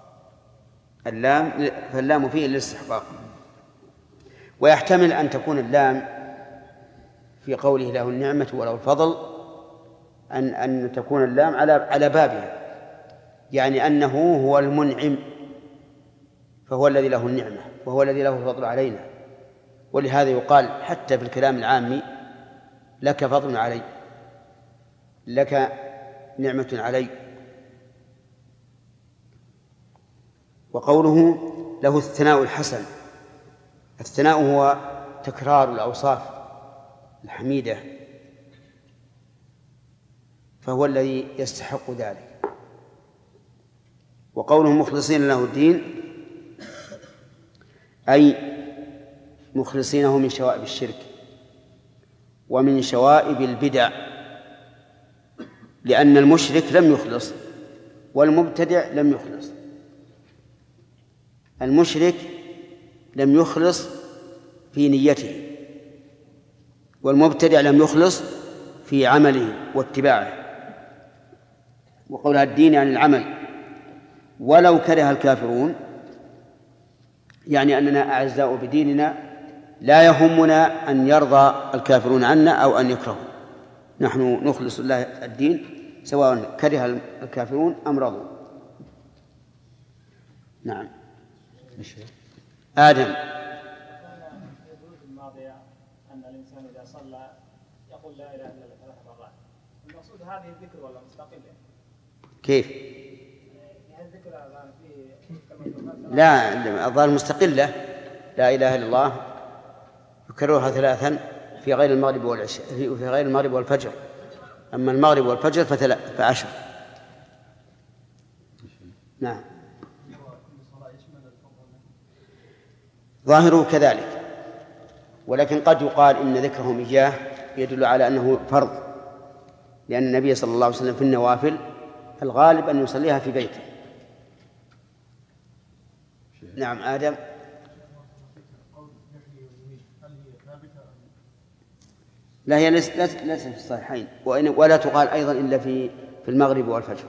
فاللام فيه للاستحقاق. ويحتمل أن تكون اللام في قوله له النعمة وله الفضل أن تكون اللام على بابها، يعني أنه هو المنعم، فهو الذي له النعمة وهو الذي له الفضل علينا. ولهذا يقال حتى في الكلام العامي لك فضل علي، لك نعمة علي. وقوله له الثناء الحسن، الثناء هو تكرار الأوصاف الحميدة، فهو الذي يستحق ذلك. وقوله مخلصين له الدين أي مخلصينه من شوائب الشرك ومن شوائب البدع، لأن المشرك لم يخلص والمبتدع لم يخلص. المشرك لم يخلص في نيته، والمبتدع لم يخلص في عمله واتباعه. وقولها الدين يعني العمل. ولو كره الكافرون يعني أننا أعزاء بديننا، لا يهمنا أن يرضى الكافرون عنا أو أن يكرهوا، نحن نخلص الله الدين سواء كره الكافرون أم رضوا. نعم. آدم. الماضية أن الإنسان إذا صلى يقول لا إله إلا الله 3 مرات. المقصود هذه الذكر ولا مستقلة؟ كيف؟ يعني الذكر فيه لا، الظاهر مستقلة، لا إله إلا الله يكررها 3 في غير المغرب والعشاء، في غير المغرب والفجر. أما المغرب والفجر ف10. نعم. ظاهره كذلك، ولكن قد يقال إن ذكرهم إياه يدل على أنه فرض، لأن النبي صلى الله عليه وسلم في النوافل الغالب أن يصليها في بيته. نعم. آدم. لا، هي ليست في الصحيحين، ولا تقال أيضا إلا في المغرب والفجر.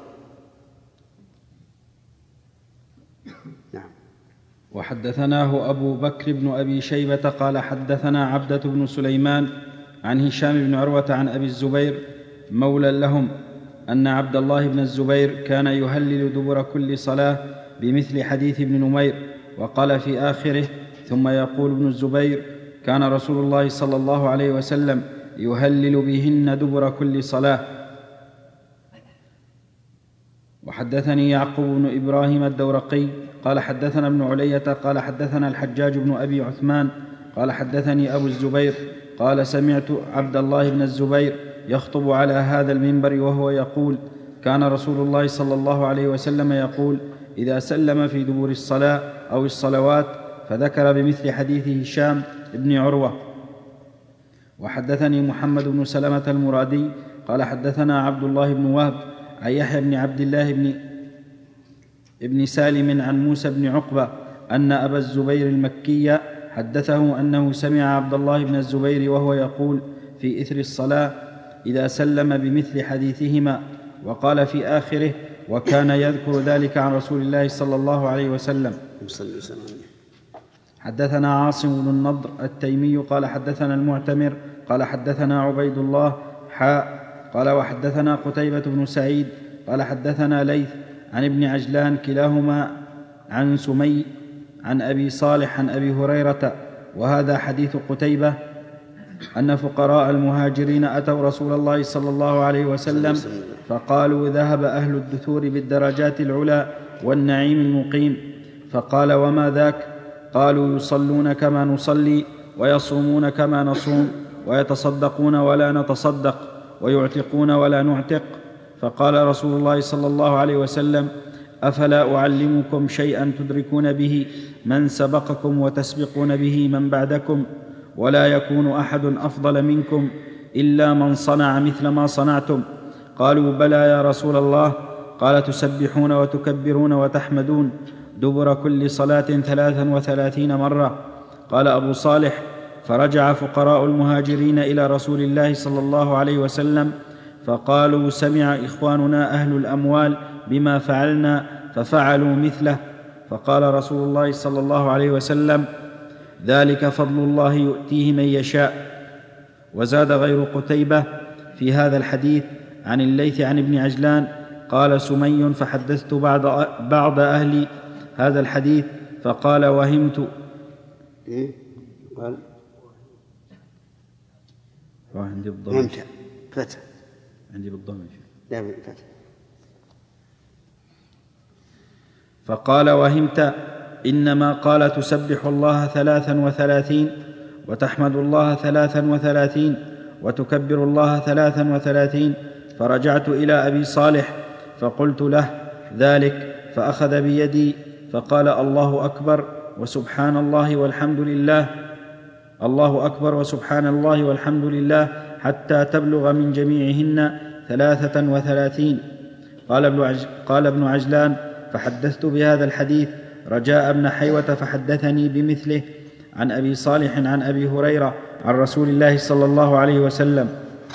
نعم. وحدثناه أبو بكر بن أبي شيبة قال حدثنا عبدة بن سليمان عن هشام بن عروة عن أبي الزبير مولى لهم أن عبد الله بن الزبير كان يهلل دبر كل صلاة بمثل حديث ابن نمير. وقال في آخره: ثم يقول ابن الزبير: كان رسول الله صلى الله عليه وسلم يهلل بهن دبر كل صلاة. وحدثني يعقوب بن إبراهيم الدورقي قال حدثنا ابن علية قال حدثنا الحجاج بن أبي عثمان قال حدثني أبو الزبير قال: سمعت عبد الله بن الزبير يخطب على هذا المنبر وهو يقول: كان رسول الله صلى الله عليه وسلم يقول إذا سلم في دبر الصلاة أو الصلوات، فذكر بمثل حديث هشام بن عروة. وحدثني محمد بن سلمة المرادي قال حدثنا عبد الله بن وهب عن يحيى بن عبد الله بن سالم عن موسى بن عقبة أن أبا الزبير المكي حدثه أنه سمع عبد الله بن الزبير وهو يقول في إثر الصلاة: إذا سلم بمثل حديثهما. وقال في آخره: وكان يذكر ذلك عن رسول الله صلى الله عليه وسلم. حدثنا عاصم بن النضر التيمي قال حدثنا المعتمر قال حدثنا عبيد الله قال وحدثنا قتيبة بن سعيد قال حدثنا ليث عن ابن عجلان كلاهما عن سمي عن أبي صالح عن أبي هريرة. وهذا حديث قتيبة أن فقراء المهاجرين أتوا رسول الله صلى الله عليه وسلم فقالوا: ذهب أهل الدثور بالدرجات العلى والنعيم المقيم. فقال: وما ذاك؟ قالوا: يصلون كما نصلي ويصومون كما نصوم ويتصدقون ولا نتصدق ويعتقون ولا نعتق. فقال رسول الله صلى الله عليه وسلم: أفلا أعلمكم شيئا تدركون به من سبقكم وتسبقون به من بعدكم، ولا يكون أحد أفضل منكم إلا من صنع مثل ما صنعتم؟ قالوا: بلى يا رسول الله. قال: تسبحون وتكبرون وتحمدون دبر كل صلاة 33 مرة. قال أبو صالح: فرجع فقراء المهاجرين إلى رسول الله صلى الله عليه وسلم فقالوا: سمع إخواننا أهل الأموال بما فعلنا ففعلوا مثله. فقال رسول الله صلى الله عليه وسلم: ذلك فضل الله يؤتيه من يشاء. وزاد غير قتيبة في هذا الحديث عن الليث عن ابن عجلان قال: سمي فحدثت بعض أهل هذا الحديث فقال: وهمت. عندي بالضم فتح. عندي بالضم. لا فتح. فقال: وهمت، إنما قال: تسبح الله 33 وتحمد الله 33 وتكبر الله 33. فرجعت إلى أبي صالح فقلت له ذلك، فأخذ بيدي فقال: الله أكبر وسبحان الله والحمد لله، الله أكبر وسبحان الله والحمد لله، حتى تبلغ من جميعهن 33. قال ابن عجلان: فحدثت بهذا الحديث رجاء بن حيوة فحدثني بمثله عن أبي صالح عن أبي هريرة عن رسول الله صلى الله عليه وسلم.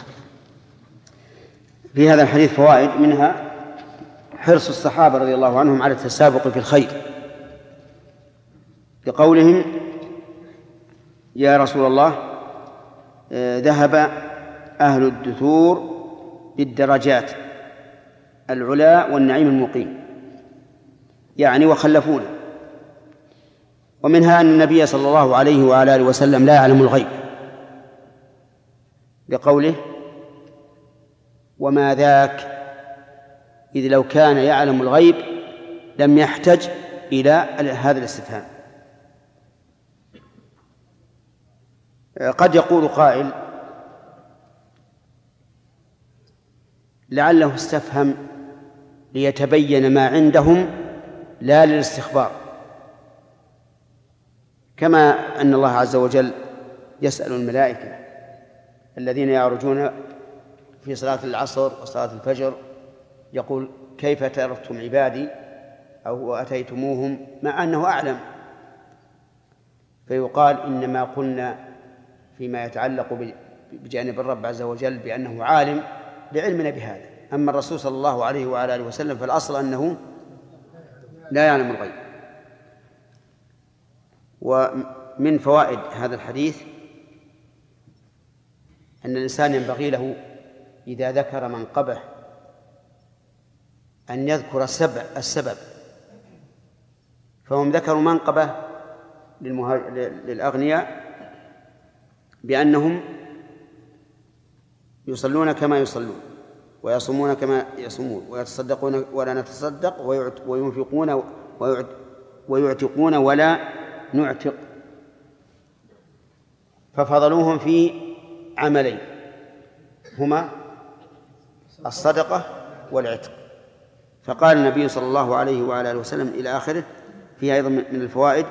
في هذا الحديث فوائد، منها حرص الصحابة رضي الله عنهم على التسابق في الخير، بقولهم: يا رسول الله، ذهب أهل الدثور بالدرجات العلا والنعيم المقيم، يعني وخلفونا. ومنها أن النبي صلى الله عليه وعلى آله وسلم لا يعلم الغيب، بقوله: وما ذاك، إذ لو كان يعلم الغيب لم يحتج إلى هذا الاستفهام. قد يقول قائل: لعله استفهم ليتبين ما عندهم لا للاستخبار، كما أن الله عز وجل يسأل الملائكة الذين يعرجون في صلاة العصر وصلاة الفجر، يقول: كيف تركتم عبادي أو أتيتموهم، مع أنه أعلم، فيقال: إنما قلنا فيما يتعلق بجانب الرب عز وجل بأنه عالم لعلمنا بهذا. أما الرسول صلى الله عليه وعلى آله وسلم فالأصل أنه لا يعلم الغيب. ومن فوائد هذا الحديث أن الإنسان ينبغي له إذا ذكر منقبه أن يذكر السبب، فهم ذكروا منقبة للأغنياء بأنهم يصلون كما يصلون، ويصومون كما يصومون، ويتصدقون ولا نتصدق، وينفقون ويعتقون ولا نعتق، ففضلوهم في عملين هما الصدقة والعتق. فقال النبي صلى الله عليه وعلى آله وسلم إلى آخره. فيها أيضا من الفوائد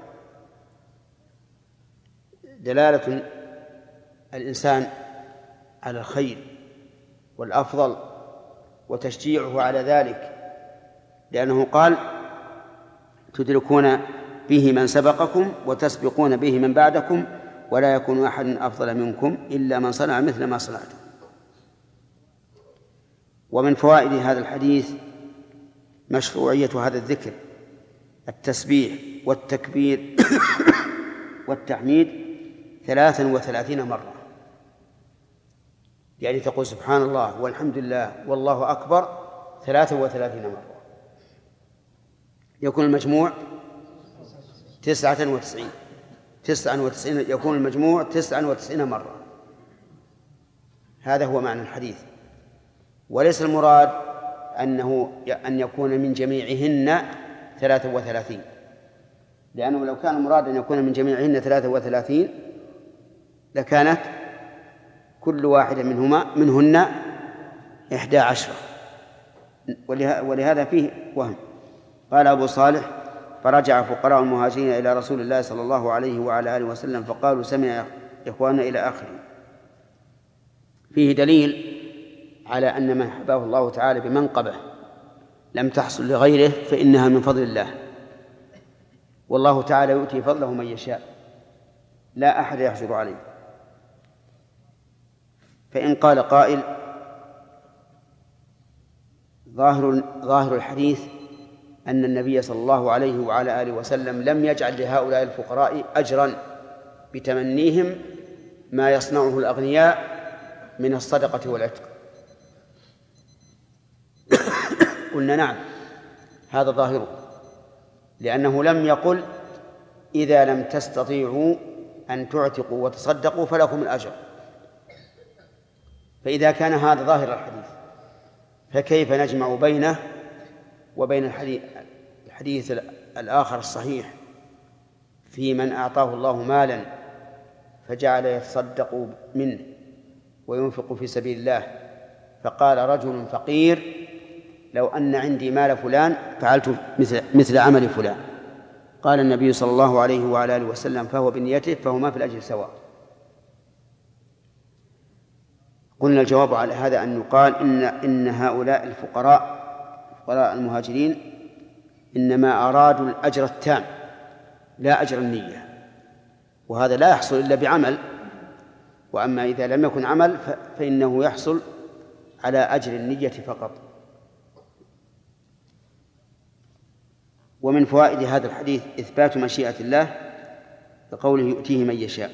دلالة الإنسان على الخير والأفضل وتشجيعه على ذلك، لأنه قال: تدركون به من سبقكم وتسبقون به من بعدكم، ولا يكون أحد أفضل منكم إلا من صنع مثل ما صنعتم. ومن فوائد هذا الحديث مشروعية هذا الذكر، التسبيح والتكبير والتحميد 33 مرة، يعني تقول سبحان الله والحمد لله والله أكبر 33 مرة، يكون المجموع 99 يكون المجموع 99 مرة. هذا هو معنى الحديث، وليس المراد أن يكون من جميعهن 33، لأنه لو كان المراد أن يكون من جميعهن 33 لكانت كل واحدة منهن 11، ولهذا فيه وهم. قال أبو صالح: فرجع فقراء المهاجرين إلى رسول الله صلى الله عليه وعلى آله وسلم فقالوا: سمع إخواننا إلى آخره. فيه دليل على أن من حباه الله تعالى بمنقبة لم تحصل لغيره فإنها من فضل الله، والله تعالى يؤتي فضله من يشاء، لا أحد يحجر عليه. فإن قال قائل: ظاهر الحديث أن النبي صلى الله عليه وعلى آله وسلم لم يجعل لهؤلاء الفقراء أجرا بتمنيهم ما يصنعه الأغنياء من الصدقة والعتق. قلنا نعم، هذا ظاهره، لأنه لم يقل: إذا لم تستطيعوا أن تعتقوا وتصدقوا فلكم الأجر. فإذا كان هذا ظاهر الحديث فكيف نجمع بينه وبين الحديث الآخر الصحيح في من أعطاه الله مالا فجعل يتصدق منه وينفق في سبيل الله، فقال رجل فقير: لو أن عندي مال فلان فعلت مثل عمل فلان. قال النبي صلى الله عليه وعلى آله وسلم: فهو بنيته فهما في الأجر سواء. قلنا الجواب على هذا أن يقال إن هؤلاء الفقراء المهاجرين إنما أرادوا الأجر التام لا أجر النية، وهذا لا يحصل إلا بعمل، وأما إذا لم يكن عمل فإنه يحصل على أجر النية فقط. ومن فوائد هذا الحديث إثبات مشيئة الله بقوله: يؤتيه من يشاء.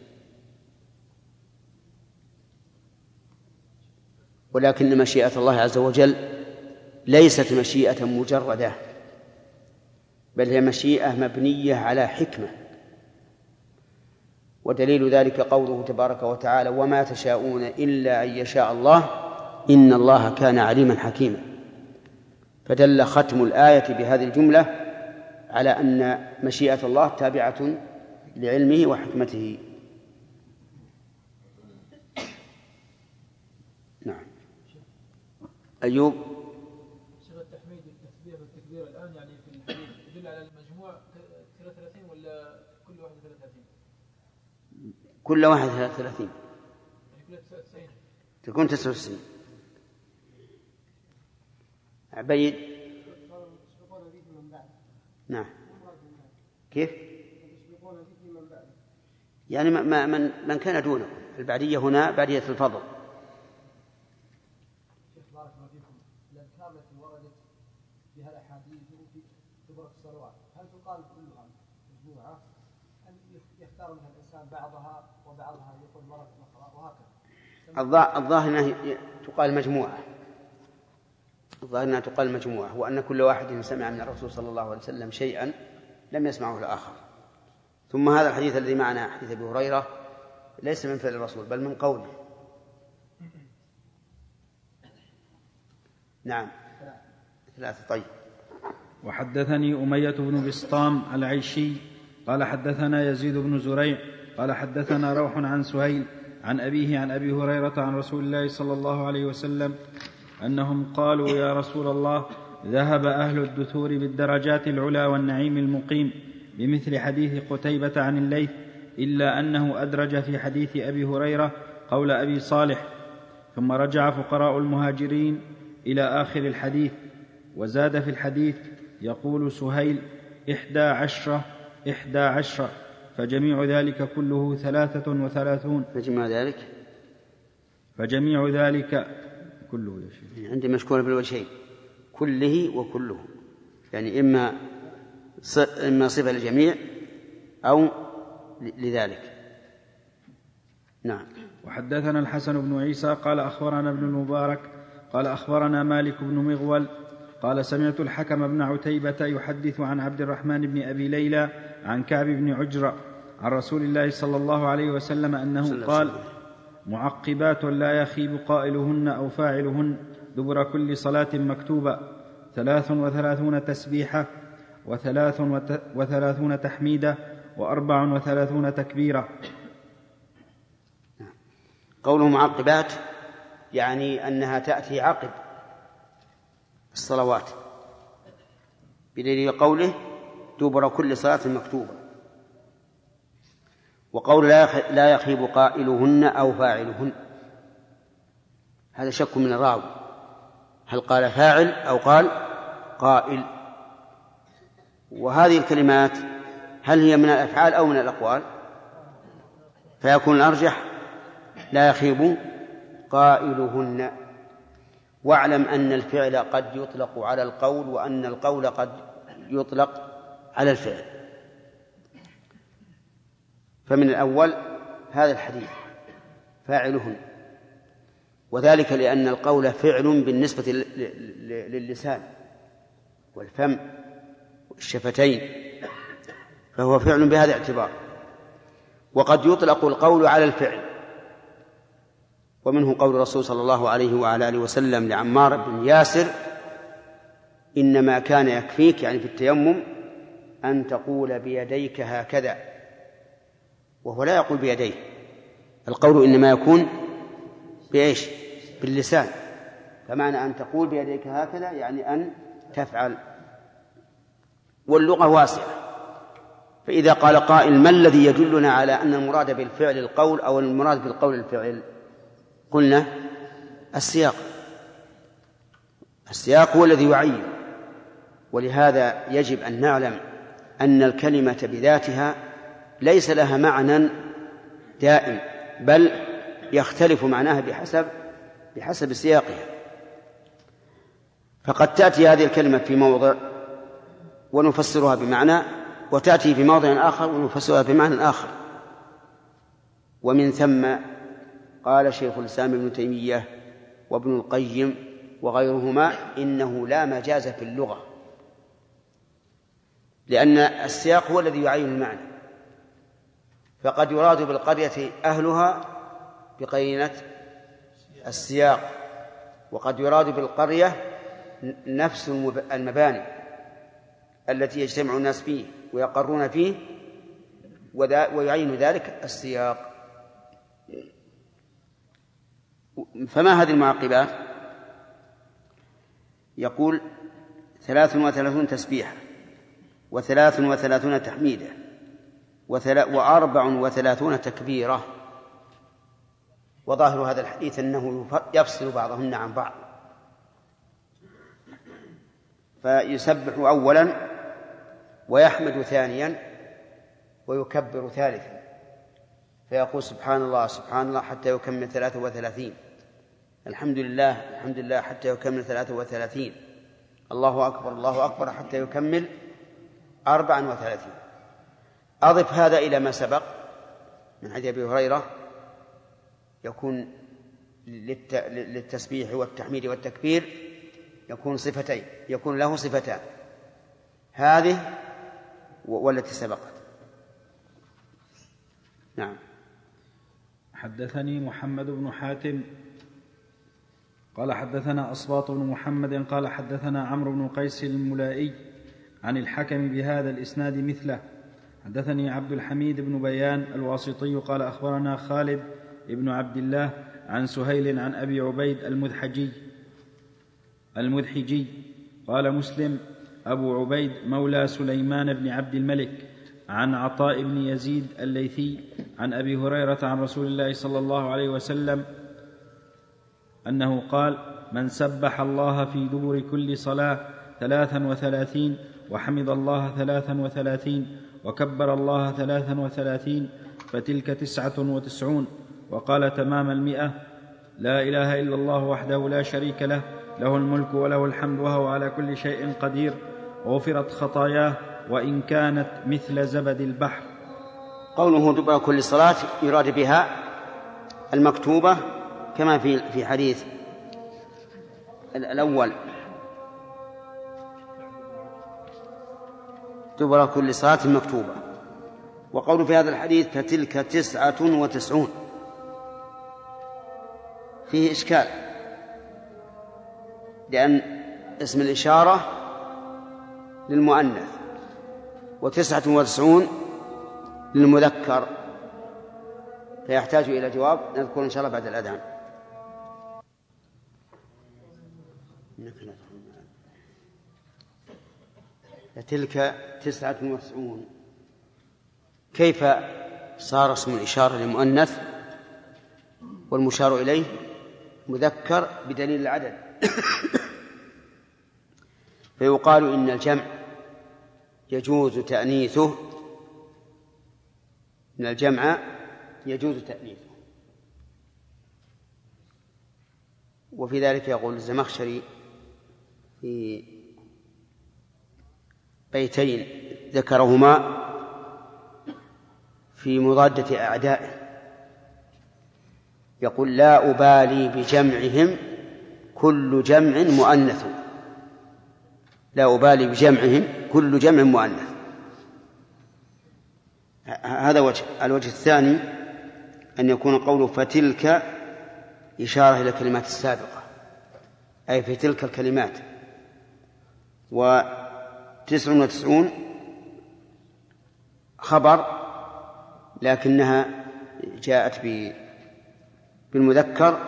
ولكن مشيئة الله عز وجل ليست مشيئة مجردة، بل هي مشيئة مبنية على حكمة، ودليل ذلك قوله تبارك وتعالى: وما تشاءون إلا أن يشاء الله إن الله كان عليما حكيما. فدل ختم الآية بهذه الجملة على أن مشيئة الله تابعة لعلمه وحكمته. نعم. أيوب. شغل التحميد والتكبير الآن يعني في الحديث يدل على المجموع 33 ولا كل واحد 33؟ كل واحد 33 يعني كل 99 تكون 99. عبيد. نعم. كيف؟ يعني من كان دونه البعدية هنا بعدية الفضل. شيخ بارك الله فيكم، الأذكار التي وردت في هذا الحديث في تبارك الصلوات هل تقال كلها مجموعة أم يختار منها الإنسان بعضها يقول مرة أخرى وهكذا؟ الظاهر أنها تقال مجموعة. تقال مجموعة، وأن كل واحد سمع من الرسول صلى الله عليه وسلم شيئا لم يسمعه الآخر. ثم هذا الحديث الذي معنا حديث أبي هريرة ليس من فعل الرسول بل من قوله. نعم. 3. طيب. وحدثني أمية بن بسطام العيشي قال حدثنا يزيد بن زريع قال حدثنا روح عن سهيل عن أبيه عن أبي هريرة عن رسول الله صلى الله عليه وسلم أنهم قالوا: يا رسول الله، ذهب أهل الدثور بالدرجات العلى والنعيم المقيم بمثل حديث قتيبة عن الليث، إلا أنه أدرج في حديث أبي هريرة قول أبي صالح. ثم رجع فقراء المهاجرين إلى آخر الحديث، وزاد في الحديث: يقول سهيل 11 فجميع ذلك كله 33. فجميع ذلك كله يا شيخ عندي مشكور بالوجهين، كله وكله، يعني إما صفة للجميع أو لذلك. نعم. وحدثنا الحسن بن عيسى قال أخبرنا ابن المبارك قال أخبرنا مالك بن مغول قال سمعت الحكم بن عتيبة يحدث عن عبد الرحمن بن أبي ليلى عن كعب بن عجرة عن رسول الله صلى الله عليه وسلم أنه قال: معقبات لا يخيب قائلهن أو فاعلهن دبر كل صلاة مكتوبة 33 تسبيحة 33 تحميدة 34 تكبيرة. قوله معقبات يعني أنها تأتي عقب الصلوات بدليل قوله دبر كل صلاة مكتوبة. وقول لا يخيب قائلهن أو فاعلهن، هذا شك من الراوي، هل قال فاعل أو قال قائل؟ وهذه الكلمات هل هي من الأفعال أو من الأقوال؟ فيكون الأرجح لا يخيب قائلهن. واعلم أن الفعل قد يطلق على القول، وأن القول قد يطلق على الفعل. فمن الأول هذا الحديث فاعلهن، وذلك لأن القول فعل بالنسبة للسان والفم والشفتين، فهو فعل بهذا الاعتبار. وقد يطلق القول على الفعل، ومنه قول الرسول صلى الله عليه وعلى آله وسلم لعمار بن ياسر: إنما كان يكفيك، يعني في التيمم، أن تقول بيديك هكذا، وهو لا يقول بيديه. القول إنما يكون بإيش؟ باللسان. فمعنى أن تقول بيديك هكذا يعني أن تفعل. واللغة واسعة، فإذا قال قائل ما الذي يدلنا على أن المراد بالفعل القول أو المراد بالقول الفعل؟ قلنا السياق هو الذي يعين. ولهذا يجب أن نعلم أن الكلمة بذاتها ليس لها معنى دائم، بل يختلف معناها بحسب سياقها. فقد تأتي هذه الكلمة في موضع ونفسرها بمعنى، وتأتي في موضع آخر ونفسرها بمعنى آخر. ومن ثم قال شيخ الإسلام ابن تيمية وابن القيم وغيرهما إنه لا مجاز في اللغة، لأن السياق هو الذي يعين المعنى. فقد يراد بالقرية أهلها بقرينة السياق، وقد يراد بالقرية نفس المباني التي يجتمع الناس فيه ويقرون فيه، ويعين ذلك السياق. فما هذه المعقبات؟ يقول 33 تسبيحة، 33 تحميدة، 34 تكبيرة. وظاهر هذا الحديث أنه يفصل بعضهن عن بعض، فيسبح أولا ويحمد ثانيا ويكبر ثالثا، فيقول سبحان الله سبحان الله حتى يكمل 33، الحمد لله حتى يكمل 33، الله أكبر حتى يكمل 34. أضف هذا إلى ما سبق من حديث أبي هريرة، يكون للتسبيح والتحميد والتكبير يكون له صفتان، هذه والتي سبقت. نعم. حدثني محمد بن حاتم قال حدثنا أصباط بن محمد قال حدثنا عمرو بن قيس الملائي عن الحكم بهذا الإسناد مثله. حدثني عبد الحميد بن بيان الواسطي قال أخبرنا خالد بن عبد الله عن سهيل عن أبي عبيد المدحجي قال مسلم أبو عبيد مولى سليمان بن عبد الملك عن عطاء بن يزيد الليثي عن أبي هريرة عن رسول الله صلى الله عليه وسلم أنه قال: من سبح الله في دبر كل صلاة 33 وحمد الله 33 وكبر الله 33 فتلك 99. وقال تمام 100: لا إله إلا الله وحده لا شريك له، له الملك وله الحمد وهو على كل شيء قدير، غفرت خطاياه وإن كانت مثل زبد البحر. قوله دبر كل صلاة يراد بها المكتوبة، كما في حديث الأول دبر كل صلاة مكتوبة. وقول في هذا الحديث فتلك 99 فيه إشكال، لأن اسم الإشارة للمؤنث و99 للمذكر، فيحتاج إلى جواب نذكر إن شاء الله بعد الأذان. تلك 99. كيف صار اسم الإشارة لمؤنث والمشار إليه مذكر بدليل العدد؟ فيقال إن الجمع يجوز تأنيثه، إن الجمع يجوز تأنيثه. وفي ذلك يقول الزمخشري في بيتين ذكرهما في مضادة أعدائه، يقول: لا أبالي بجمعهم كل جمع مؤنث. لا أبالي بجمعهم كل جمع مؤنث. هذا وجه. الوجه الثاني أن يكون قوله فتلك إشارة إلى الكلمات السابقة، أي في تلك الكلمات. 99 خبر، لكنها جاءت بالمذكر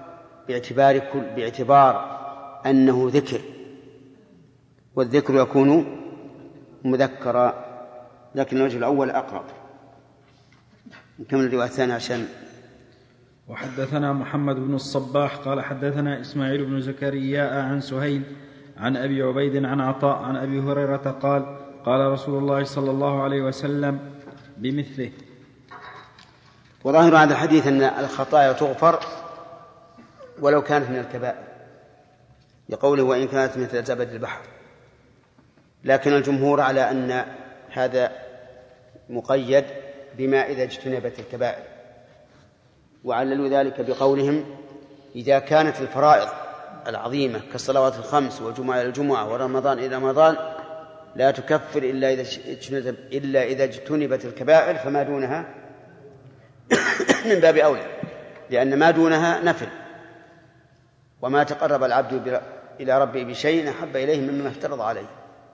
باعتبار أنه ذكر، والذكر يكون مذكرا، لكن الوجه الأول أقرب. نكمل الرواية الثانية عشان. وحدثنا محمد بن الصباح قال حدثنا إسماعيل بن زكريا عن سهيل عن أبي عبيد عن عطاء عن أبي هريرة قال: قال رسول الله صلى الله عليه وسلم بمثله. وظاهر هذا الحديث أن الخطايا تغفر ولو كانت من الكبائر، لقوله: وإن كانت مثل زبد البحر. لكن الجمهور على أن هذا مقيد بما إذا اجتنبت الكبائر، وعللوا ذلك بقولهم: إذا كانت الفرائض العظيمة كالصلوات الخمس والجمعة إلى الجمعة ورمضان إلى رمضان لا تكفر إلا إذا اجتنبت الكبائر، فما دونها من باب أولى، لأن ما دونها نفل، وما تقرب العبد إلى ربه بشيء أحب إليه مما افترض عليه.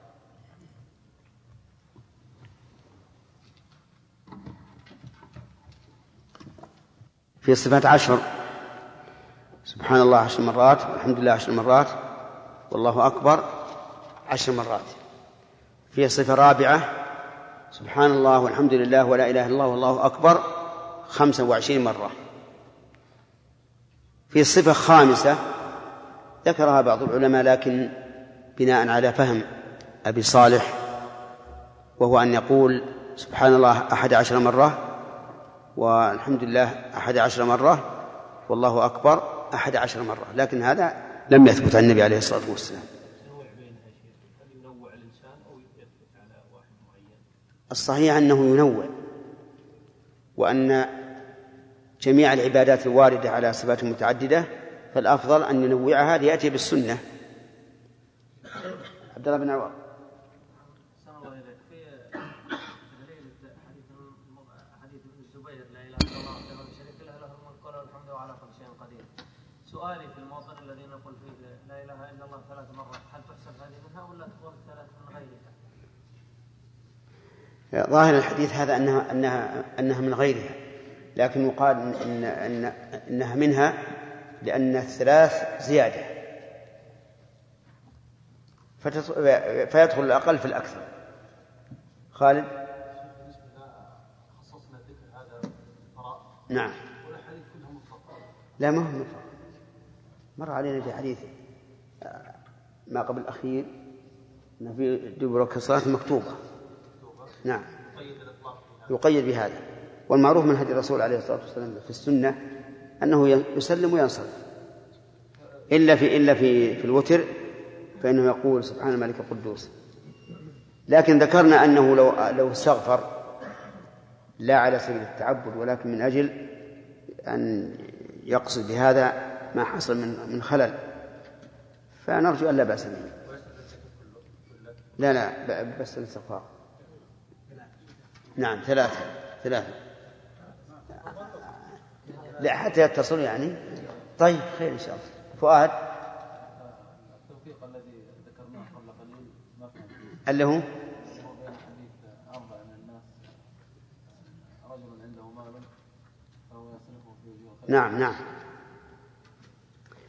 في صفات 10: سبحان الله 10 مرات، والحمد لله 10 مرات، والله أكبر 10 مرات. في صفة رابعة: سبحان الله والحمد لله ولا إله إلا الله والله أكبر 25 مرة. في صفة خامسة ذكرها بعض العلماء لكن بناء على فهم أبي صالح، وهو أن يقول سبحان الله 11 مرة، والحمد لله 11 مرة، والله أكبر 11 مرة. لكن هذا لم يثبت عن النبي عليه الصلاة والسلام. الصحيح أنه ينوع، وأن جميع العبادات الواردة على صفات متعددة فالأفضل أن ينوعها ليأتي بالسنة. عبد الله بن عوض. سؤالي في الموطن الذي نقول فيه لا إله إلا الله 3 مرات، هل تحسب هذه منها ولا تقول 3 من غيرها؟ ظاهر الحديث هذا أنها من غيرها، لكن يقال إنها منها لأن 3 زيادة، فيدخل الأقل في الأكثر. خالد. خصصنا ذكر هذا الفراء. نعم. والحديث كلها مطلقة. لا، ما هو مطلق. مر علينا في حديث ما قبل الأخير أن في دبر كصلاة مكتوبة. نعم، يقيد بهذا. والمعروف من هدي الرسول عليه الصلاة والسلام في السنة أنه يسلم وينصرف، إلا في الوتر فإنه يقول سبحان الملك القدوس. لكن ذكرنا أنه لو استغفر لا على سبيل التعبد ولكن من أجل أن يقصد بهذا ما حصل من خلل، فنرجو أن لا بأس به. لا بس الاستغفار. نعم 3 لا حتى يتصل يعني. طيب خير إن شاء الله. فؤاد. التوفيق الذي ذكرناه قبل قليل ما فهم فيه اللي هو بين حديث 4 من الناس رجل عنده مال فهو يصرفه في وجوه خير. نعم.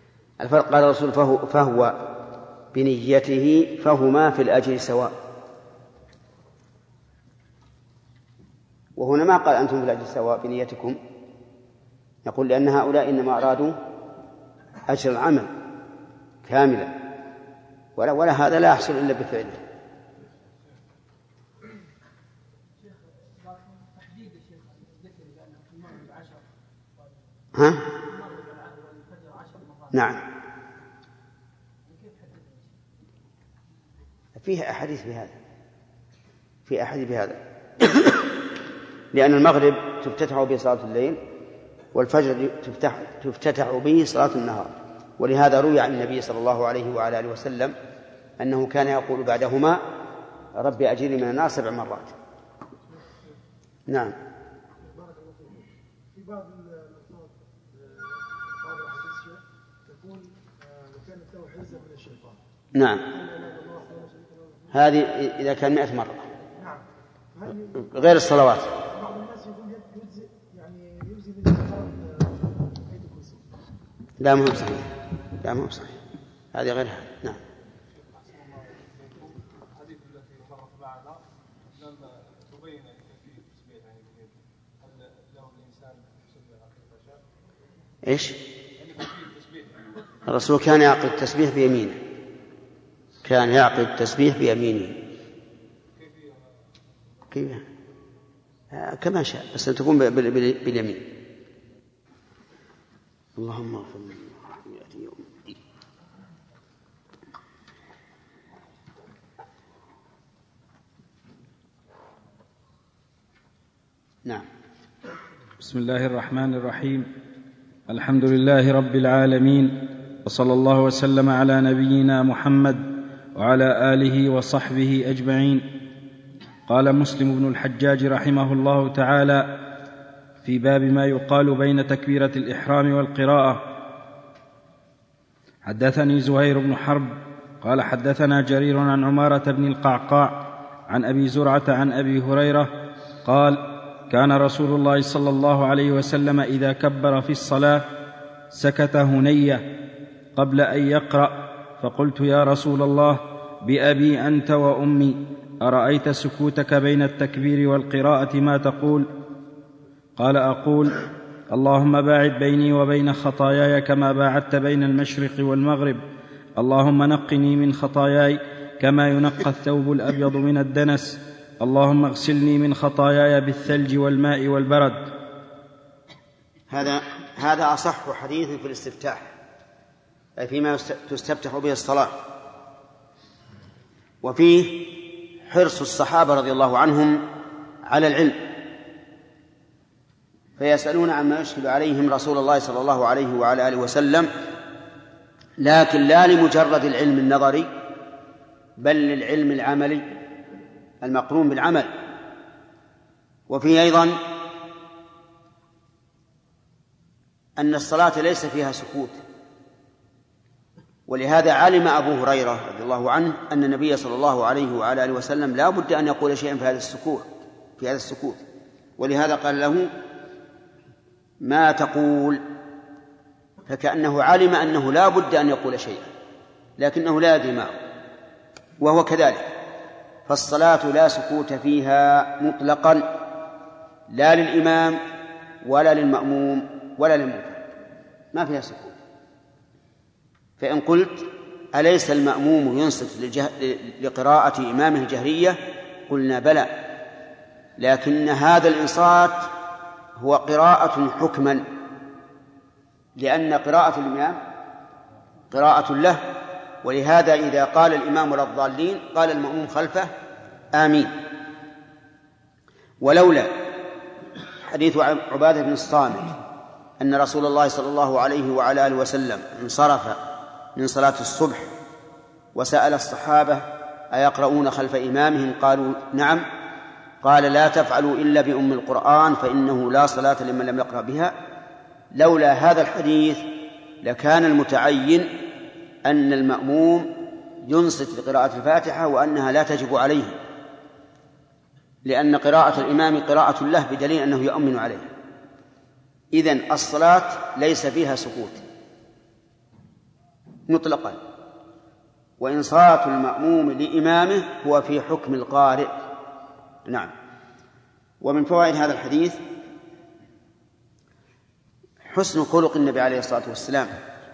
الفرق قال الرسول فهو بنيته فهما في الأجر سواء. وهنا ما قال أنتم في الأجر سواء بنيتكم، يقول لأن هؤلاء إنما أرادوا أجر العمل كاملا، ولا هذا لا يحصل إلا بفعله. ها؟ نعم، فيه أحاديث بهذا لأن المغرب تفتتح به صلاة الليل، والفجر تفتتح به صلاة النهار، ولهذا روي عن النبي صلى الله عليه وعلى آله وسلم أنه كان يقول بعدهما رب أجرني من النار 7 مرات. نعم. في بعض الألفاظ بعض الأحاديث تقول وكانت له حرزة من الشيطان. نعم، هذه إذا كان 100 مرة. نعم. غير الصلوات. بعض الناس يقول يجزي يعني يجزي من آية الكرسي. لا مهم صحيح، لا مهم صحيح، هذه غيرها. نعم. الحديث التي مرت معنا لما تبين كيفية التسبيح يعني هل له الإنسان يسبح كيف شاء؟ إيش؟ الرسول كان يعقد التسبيح بيمينه، كان يعقد التسبيح بيمينه. كيف؟ كما شاء، بس أن تكون باليمين. اللهم اغفر لي وارحمني يوم الدين. نعم. بسم الله الرحمن الرحيم. الحمد لله رب العالمين، وصلى الله وسلم على نبينا محمد وعلى آله وصحبه أجمعين. قال مسلم بن الحجاج رحمه الله تعالى في باب ما يقال بين تكبيرة الإحرام والقراءة: حدثني زهير بن حرب قال حدثنا جرير عن عمارة بن القعقاع عن أبي زرعة عن أبي هريرة قال: كان رسول الله صلى الله عليه وسلم إذا كبر في الصلاة سكت هنية قبل أن يقرأ، فقلت: يا رسول الله، بأبي أنت وأمي، أرأيت سكوتك بين التكبير والقراءة ما تقول؟ قال: أقول: اللهم باعد بيني وبين خطاياي كما باعدت بين المشرق والمغرب، اللهم نقني من خطاياي كما ينقى الثوب الأبيض من الدنس، اللهم اغسلني من خطاياي بالثلج والماء والبرد. هذا أصح حديث في الاستفتاح، أي فيما تستفتح به الصلاة، وفيه حرص الصحابة رضي الله عنهم على العلم، فيسألون عما يشكل عليهم رسول الله صلى الله عليه وعلى آله وسلم، لكن لا لمجرد العلم النظري، بل للعلم العملي المقرون بالعمل. وفيه أيضا أن الصلاة ليس فيها سكوت، ولهذا علم أبو هريرة رضي الله عنه أن النبي صلى الله عليه وعلى آله وسلم لا بد أن يقول شيئا في هذا السكوت، ولهذا قال له: ما تقول؟ فكأنه علم أنه لا بد أن يقول شيئا، لكنه لا يدري ما هو. وهو كذلك، فالصلاة لا سكوت فيها مطلقا، لا للإمام ولا للمأموم ولا للمنفرد، ما فيها سكوت. فإن قلت: أليس المأموم ينصت لقراءة إمامه الجهرية؟ قلنا: بلى، لكن هذا الإنصات هو قراءة حكما، لأن قراءة الإمام قراءة له، ولهذا إذا قال الإمام ولا الضالين قال المأموم خلفه: آمين. ولولا حديث عبادة بن الصامت أن رسول الله صلى الله عليه وعلى آله وسلم انصرف من صلاة الصبح وسأل الصحابة: أيقرؤون خلف إمامهم؟ قالوا: نعم. قال: لا تفعلوا إلا بأم القرآن فإنه لا صلاة لمن لم يقرأ بها. لولا هذا الحديث لكان المتعين أن المأموم ينصت لقراءة الفاتحة وأنها لا تجب عليه، لأن قراءة الإمام قراءة له بدليل أنه يؤمن عليه. إذن الصلاة ليس فيها سكوت مطلقا، وإنصات المأموم لإمامه هو في حكم القارئ. نعم. ومن فوائد هذا الحديث حسن خلق النبي عليه الصلاة والسلام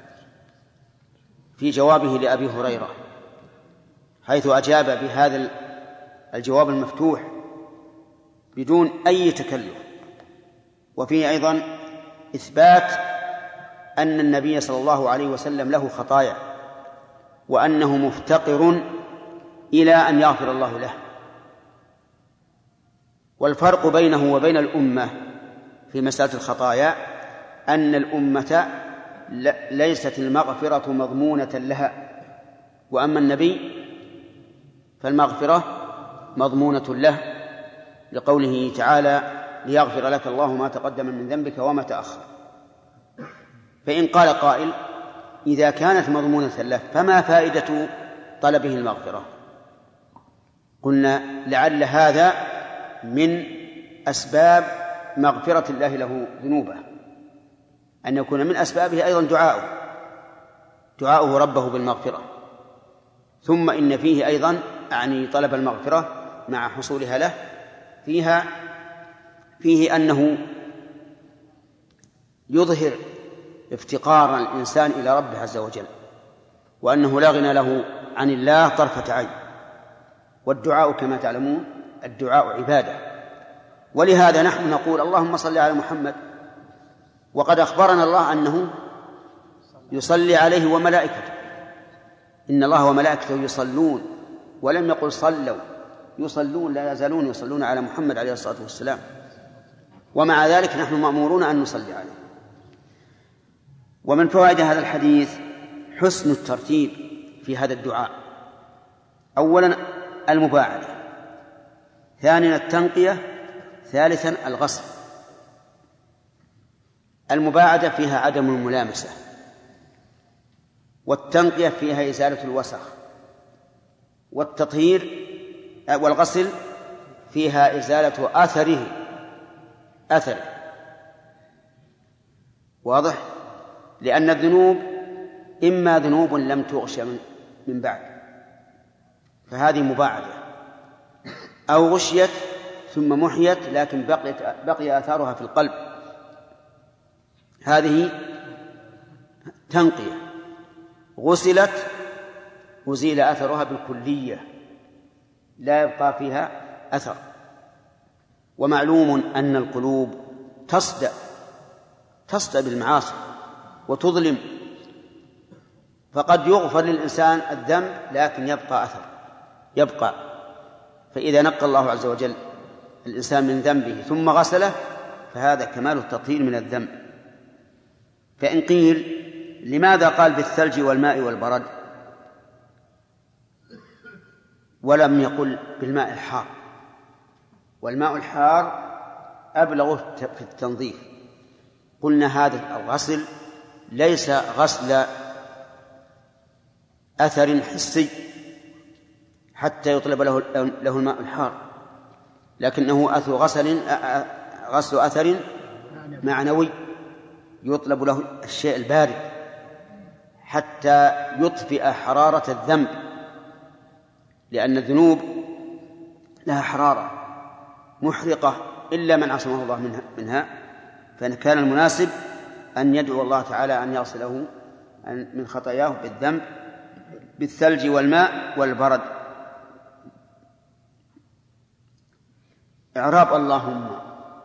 في جوابه لأبي هريرة، حيث أجاب بهذا الجواب المفتوح بدون أي تكلف. وفيه أيضا إثبات أن النبي صلى الله عليه وسلم له خطايا، وأنه مفتقر إلى أن يغفر الله له. والفرق بينه وبين الأمة في مسألة الخطايا أن الأمة ليست المغفرة مضمونة لها، وأما النبي فالمغفرة مضمونة له، لقوله تعالى: ليغفر لك الله ما تقدم من ذنبك وما تأخر. فإن قال قائل: إذا كانت مضمونة له فما فائدة طلبه المغفرة؟ قلنا: لعل هذا من أسباب مغفرة الله له ذنوبه، أن يكون من أسبابه أيضا دعاؤه ربه بالمغفرة. ثم إن فيه أيضا طلب المغفرة مع حصولها له فيه أنه يظهر افتقار الإنسان إلى ربه عز وجل، وأنه لا غنى له عن الله طرفة عين. والدعاء كما تعلمون الدعاء عبادة، ولهذا نحن نقول: اللهم صل على محمد، وقد أخبرنا الله أنه يصلي عليه وملائكته، إن الله وملائكته يصلون، ولم يقل صلوا، يصلون، لا يزالون يصلون على محمد عليه الصلاة والسلام، ومع ذلك نحن مأمورون أن نصلي عليه. ومن فوائد هذا الحديث حسن الترتيب في هذا الدعاء: أولا المباعدة، ثانيا التنقية، ثالثا الغسل. المباعدة فيها عدم الملامسة، والتنقية فيها إزالة الوسخ، والتطهير والغسل فيها إزالة أثره. واضح؟ لأن الذنوب إما ذنوب لم تغش من بعد، فهذه مباعدة، أو غشيت ثم محيت لكن بقي آثارها في القلب، هذه تنقية. غسلت أزيل أثرها بالكلية، لا يبقى فيها أثر. ومعلوم أن القلوب تصدأ بالمعاصي وتظلم، فقد يغفر للإنسان الذنب لكن يبقى أثر، فإذا نقى الله عز وجل الإنسان من ذنبه ثم غسله فهذا كمال التطهير من الذنب. فإن قيل: لماذا قال بالثلج والماء والبرد ولم يقل بالماء الحار؟ والماء الحار أبلغ في التنظيف. قلنا: هذا الغسل ليس غسل أثر حسي حتى يطلب له الماء الحار، لكنه غسل أثر معنوي، يطلب له الشيء البارد حتى يطفئ حرارة الذنب، لأن الذنوب لها حرارة محرقة إلا من عصمه الله منها. فكان المناسب أن يدعو الله تعالى أن يغسله من خطاياه بالذنب بالثلج والماء والبرد. إعراب اللهم.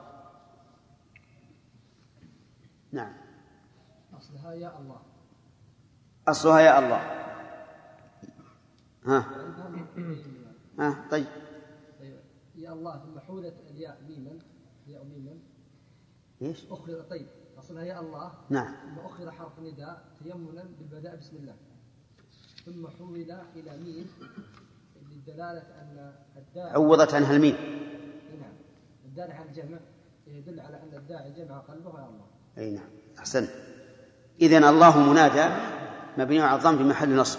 نعم. أصلها يا الله. أصلها يا الله. طيب. يا الله ثم حولت الياء ميما ايش؟ أخر. طيب أصلها يا الله. نعم. ثم أخر حرف نداء تيمنا بالبداء بسم الله، ثم حول إلى ميم للدلالة أن الداعي عوضت عنها الميم. نعم. الداعي على الجمع يدل على أن الداعي جمع قلبه يا الله. أي نعم، أحسن. إذن الله منادى مبني على الضم في محل نصب،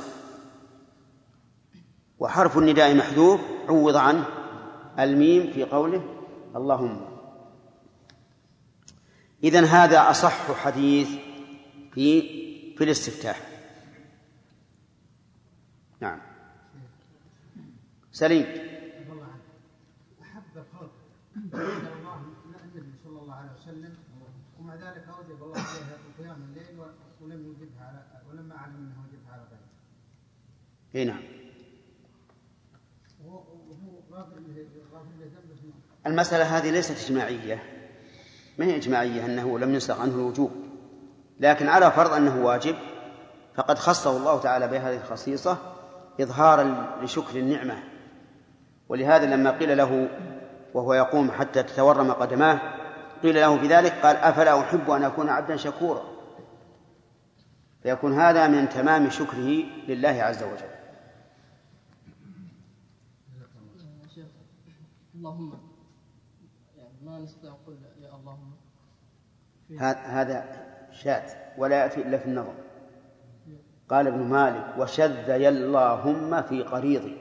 وحرف النداء محذوف عوض عنه الميم في قوله اللهم. إذن هذا أصح حديث في الاستفتاح. نعم. سليم. أحب الخلق النبي صلى الله عليه وسلم ومع ذلك أوجب الله عليها قيام الليل ولم يوجبها ولما أعلم أنه وجبها على غيره. اي نعم. المسألة هذه ليست إجماعية، ما هي إجماعية أنه لم يسبق عنه الوجوب، لكن على فرض أنه واجب فقد خصه الله تعالى بهذه الخصيصة إظهارا لشكر النعمة. ولهذا لما قيل له وهو يقوم حتى تتورم قدماه قيل له بذلك قال أفلا أحب أن أكون عبدا شكورا، فيكون هذا من تمام شكره لله عز وجل. اللهم يعني ما نستطيع نقول يا اللهم هذا شاذ ولا يأتي إلا في النظر. قال ابن مالك وشذ يا اللهم في قريضي.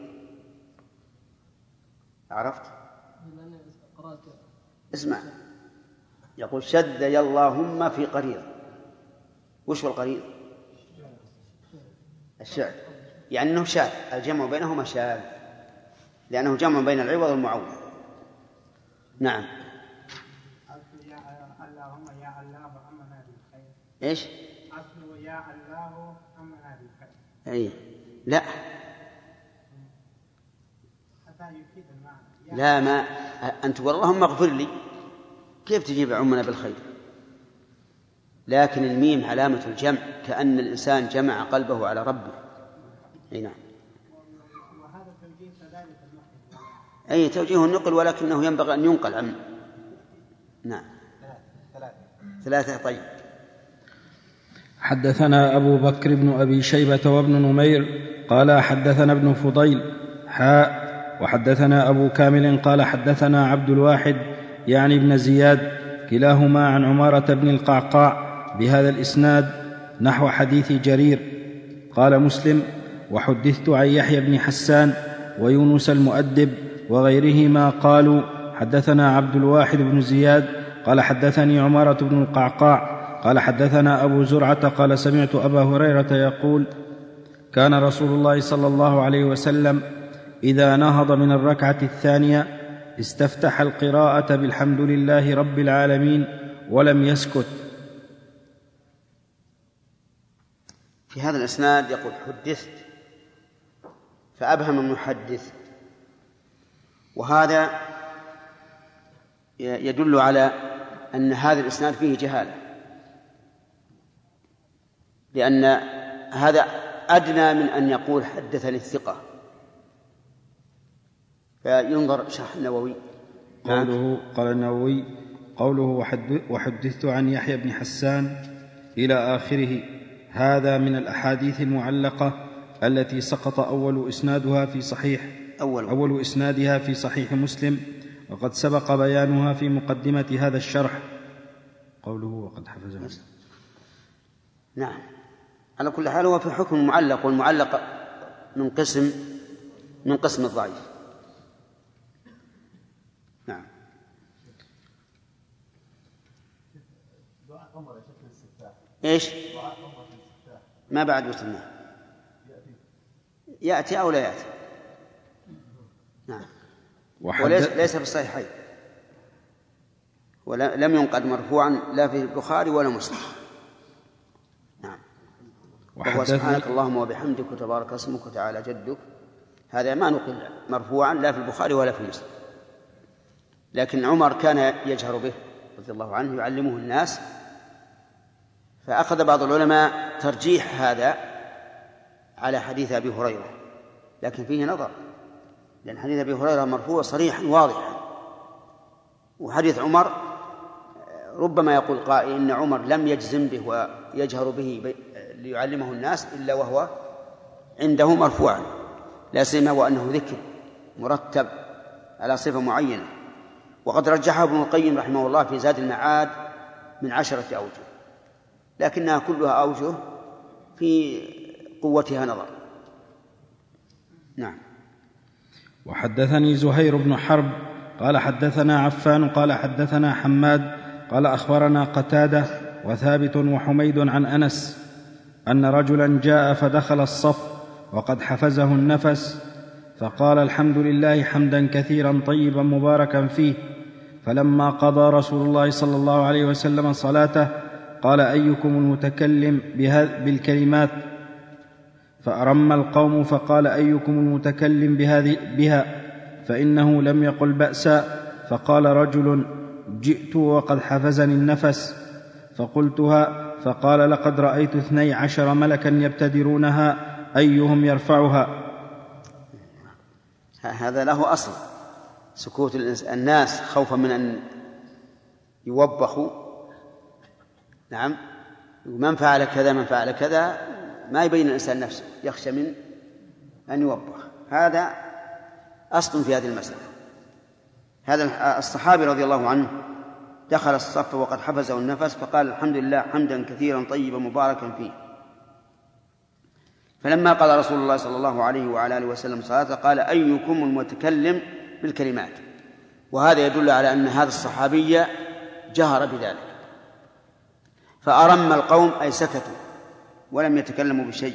عرفت؟ اسمع، يقول شذ يا اللهم في قريض. وش هو القريض؟ الشعر، يعني أنه شاذ، الجمع بينهما شاذ لأنه جمع بين العوض والمعوض. نعم. اللهم يا الله أمنا بالخير. إيش؟ أصله يا الله أمنا بالخير. أي لا حتى يفيد المعنى. لا، ما أنت اللهم اغفر لي، كيف تجيب عمنا بالخير؟ لكن الميم علامة الجمع، كأن الإنسان جمع قلبه على ربه. أي نعم. وهذا توجيه كذلك النقل. أي توجيه النقل، ولكنه ينبغي أن ينقل عن. نعم. ثلاثة. طيب. حدثنا أبو بكر بن أبي شيبة وابن نمير قال حدثنا ابن فضيل وحدثنا أبو كامل قال حدثنا عبد الواحد يعني ابن زياد كلاهما عن عمارة بن القعقاع بهذا الإسناد نحو حديث جرير. قال مسلم وحدثت عن يحيى بن حسان ويونس المؤدب وغيرهما قالوا حدثنا عبد الواحد بن زياد قال حدثني عمارة بن القعقاع قال حدثنا أبو زرعة قال سمعت أبا هريرة يقول كان رسول الله صلى الله عليه وسلم إذا نهض من الركعة الثانية استفتح القراءة بالحمد لله رب العالمين ولم يسكت. في هذا الإسناد يقول حدثت، فأبهم المحدث، وهذا يدل على أن هذا الإسناد فيه جهالة، لأن هذا أدنى من أن يقول حدثني الثقة، فينظر شرح النووي. قوله قال النووي قوله وحدثت عن يحيى بن حسان إلى آخره، هذا من الأحاديث المعلقة التي سقط أول إسنادها في صحيح مسلم، وقد سبق بيانها في مقدمة هذا الشرح. قوله وقد حفظه. نعم، على كل حال هو في حكم المعلق، والمعلق من قسم الضعيف. نعم. ايش؟ ما بعد وصلنا، يأتي أو لا يأتي. نعم. وليس في الصحيحين، ولم ينقل مرفوعا لا في البخاري ولا مسلم. نعم. وهو سبحانك اللهم وبحمدك وتبارك اسمك وتعالى جدك، هذا ما نقل مرفوعا لا في البخاري ولا في مسلم، لكن عمر كان يجهر به رضي الله عنه يعلمه الناس، فأخذ بعض العلماء ترجيح هذا على حديث أبي هريرة، لكن فيه نظر، لأن حديث أبي هريرة مرفوع صريحا واضحا، وحديث عمر ربما يقول قائل إن عمر لم يجزم به ويجهر به ليعلمه الناس إلا وهو عنده مرفوعا، لا سيما وأنه ذكر مرتب على صفة معينة. وقد رجحه ابن القيم رحمه الله في زاد المعاد من 10 أوجه، لكنها كلها أوجه في قوتها نظر. نعم. وحدثني زهير بن حرب قال حدثنا عفان قال حدثنا حماد قال أخبرنا قتادة وثابت وحميد عن أنس أن رجلا جاء فدخل الصف وقد حفزه النفس، فقال الحمد لله حمدا كثيرا طيبا مباركا فيه، فلما قضى رسول الله صلى الله عليه وسلم صلاته قال: أيكم المتكلم بالكلمات؟ فأرم القوم فقال: أيكم المتكلم بها؟ فإنه لم يقل بأسا. فقال رجل: جئت وقد حفزني النفس فقلتها، فقال: لقد رأيت 12 ملكا يبتدرونها أيهم يرفعها. هذا له أصل، سكوت الناس خوفا من أن يوبخوا. نعم، من فعل كذا من فعل كذا، ما يبين الإنسان نفسه، يخشى من أن يوبخ. هذا أصل في هذه المسألة. هذا الصحابي رضي الله عنه دخل الصف وقد حفزه النفس فقال: الحمد لله حمدا كثيرا طيبا مباركا فيه. فلما قال رسول الله صلى الله عليه وعلى آله وسلم صلاته قال: أيكم المتكلم بالكلمات؟ وهذا يدل على أن هذا الصحابي جهر بذلك. فأرم القوم أي سكتوا ولم يتكلموا بشيء.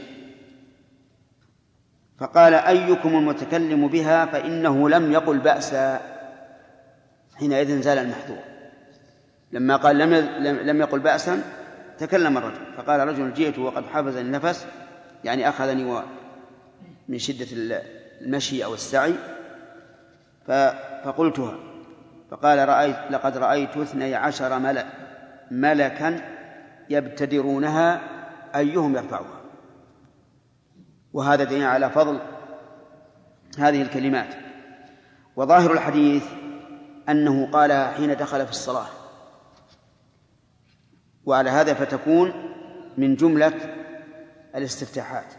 فقال: أيكم المتكلم بها؟ فإنه لم يقل بأسا. حينئذ زال المحذور. لما قال لم يقل بأسا تكلم الرجل، فقال رجل: جئت وقد حفظني النفس، يعني أخذني من شدة المشي أو السعي، فقلتها. فقال: لقد رأيت 12 ملكا يبتدرونها أيهم يرفعها. وهذا دليل على فضل هذه الكلمات. وظاهر الحديث أنه قال حين دخل في الصلاة، وعلى هذا فتكون من جملة الاستفتاحات.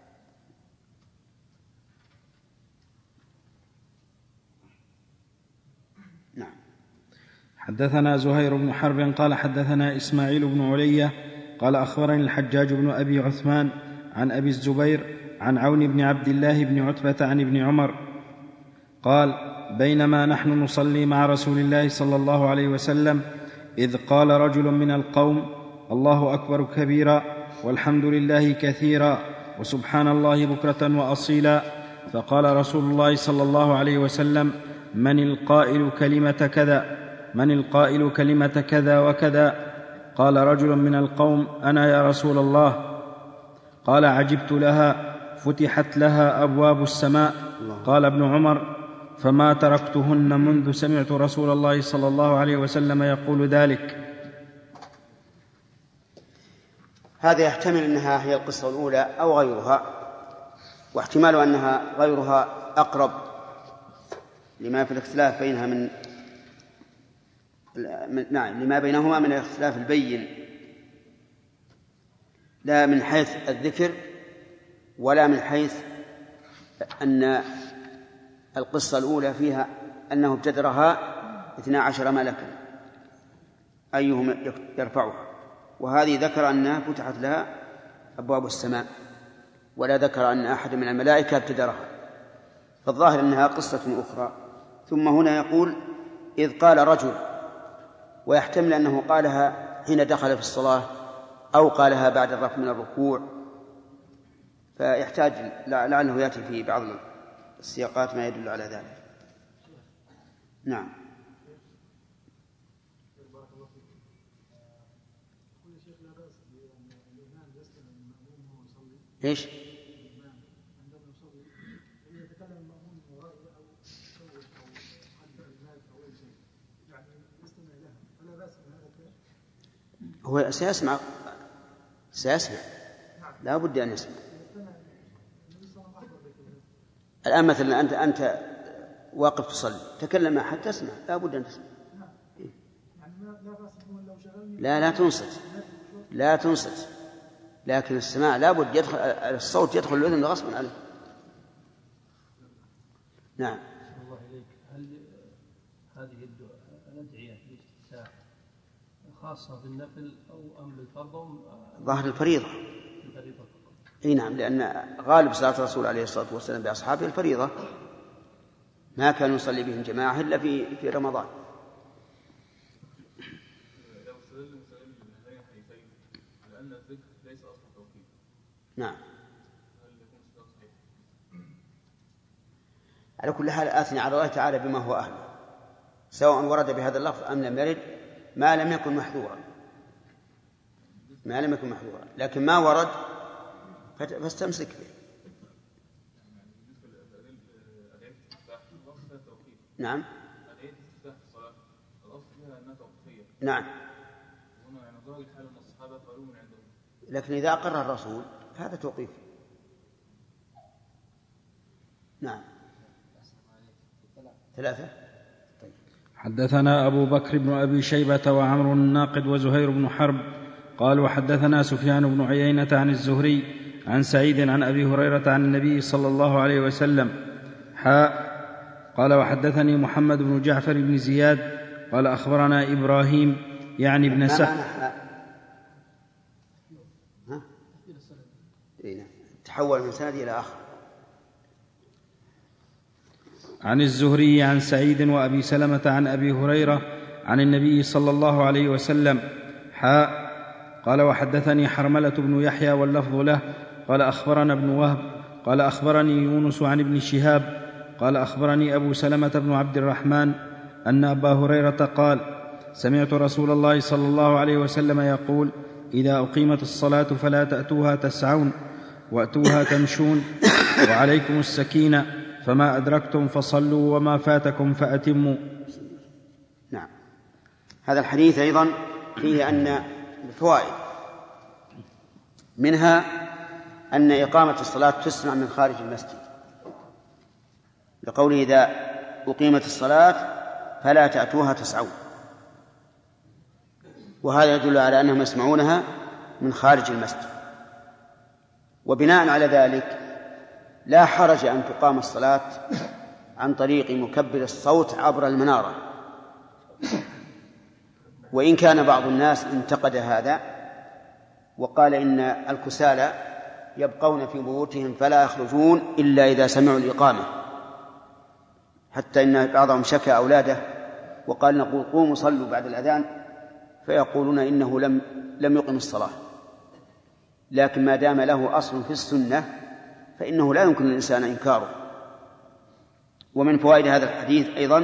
نعم. حدثنا زهير بن حرب قال حدثنا إسماعيل بن علية قال أخبرني الحجاج بن أبي عثمان عن أبي الزبير عن عون بن عبد الله بن عتبة عن ابن عمر قال: بينما نحن نصلي مع رسول الله صلى الله عليه وسلم إذ قال رجل من القوم: الله أكبر كبيرا والحمد لله كثيرا وسبحان الله بكرة وأصيلا. فقال رسول الله صلى الله عليه وسلم: من القائل كلمة كذا وكذا؟ قال رجل من القوم: أنا يا رسول الله. قال: عجبت لها، فتحت لها أبواب السماء. قال ابن عمر: فما تركتهن منذ سمعت رسول الله صلى الله عليه وسلم يقول ذلك. هذا يحتمل أنها هي القصة الأولى أو غيرها، واحتمال أنها غيرها أقرب لما في الاختلاف بينها لما بينهما من الاختلاف البين، لا من حيث الذكر ولا من حيث أن القصة الأولى فيها أنه ابتدرها 12 ملكا أيهم يرفعها، وهذه ذكر أنها فتحت لها أبواب السماء، ولا ذكر أن أحد من الملائكة ابتدرها، فالظاهر أنها قصة أخرى. ثم هنا يقول: إذ قال رجل، ويحتمل أنه قالها حين دخل في الصلاة أو قالها بعد الرفع من الركوع، فيحتاج لعله يأتي في بعض السياقات ما يدل على ذلك. نعم. إيش؟ هو سيسمع لا بد أن يسمع. الآن مثلا أنت واقف تصلي، تكلم أحد تسمع، لا بد أن تسمع. لا تنصت، لكن السماع لا بد يدخل، الصوت يدخل الأذن غصبا عليه. نعم. الله إليك، هل هذه الأدعية في الاستفتاح خاصة بالنفل أو أم بالفرض؟ ظاهر الفريضة. اي نعم، لأن غالب صلاة الرسول عليه الصلاة والسلام بأصحابه الفريضة، ما كانوا يصلي بهم جماعة إلا في رمضان. نعم. على كل حال آثني على الله تعالى بما هو أهله، سواء ورد بهذا اللفظ أم لم يرد ما لم يكن محذورا، لكن ما ورد فاستمسك به. نعم نعم، لكن إذا أقر الرسول هذا توقيف. نعم. 3. طيب. حدثنا أبو بكر بن أبي شيبة وعمر الناقد وزهير بن حرب قال وحدثنا سفيان بن عيينة عن الزهري عن سعيد عن أبي هريرة عن النبي صلى الله عليه وسلم قال وحدثني محمد بن جعفر بن زياد قال أخبرنا إبراهيم يعني ابن سعد. تحول من سند إلى آخر. عن الزهري عن سعيد وأبي سلمة عن أبي هريرة عن النبي صلى الله عليه وسلم قال وحدثني حرملة بن يحيى واللفظ له قال أخبرنا ابن وهب قال أخبرني يونس عن ابن شهاب قال أخبرني أبو سلمة بن عبد الرحمن أن أبا هريرة قال سمعت رسول الله صلى الله عليه وسلم يقول إذا أقيمت الصلاة فلا تأتوها تسعون وأتوها تمشون وعليكم السكينة فما أدركتم فصلوا وما فاتكم فأتموا. نعم. هذا الحديث أيضا فيه أن الفوائد منها أن إقامة الصلاة تسمع من خارج المسجد لقوله إذا أقيمت الصلاة فلا تأتوها تسعون، وهذا يدل على أنهم يسمعونها من خارج المسجد. وبناء على ذلك لا حرج أن تقام الصلاة عن طريق مكبر الصوت عبر المنارة، وإن كان بعض الناس انتقد هذا وقال إن الكسالى يبقون في بيوتهم فلا يخرجون إلا إذا سمعوا الإقامة، حتى إن بعضهم شكى أولاده وقال نقول قوموا صلوا بعد الأذان فيقولون إنه لم يقم الصلاة. لكن ما دام له أصل في السنة فإنه لا يمكن للإنسان إنكاره. ومن فوائد هذا الحديث أيضا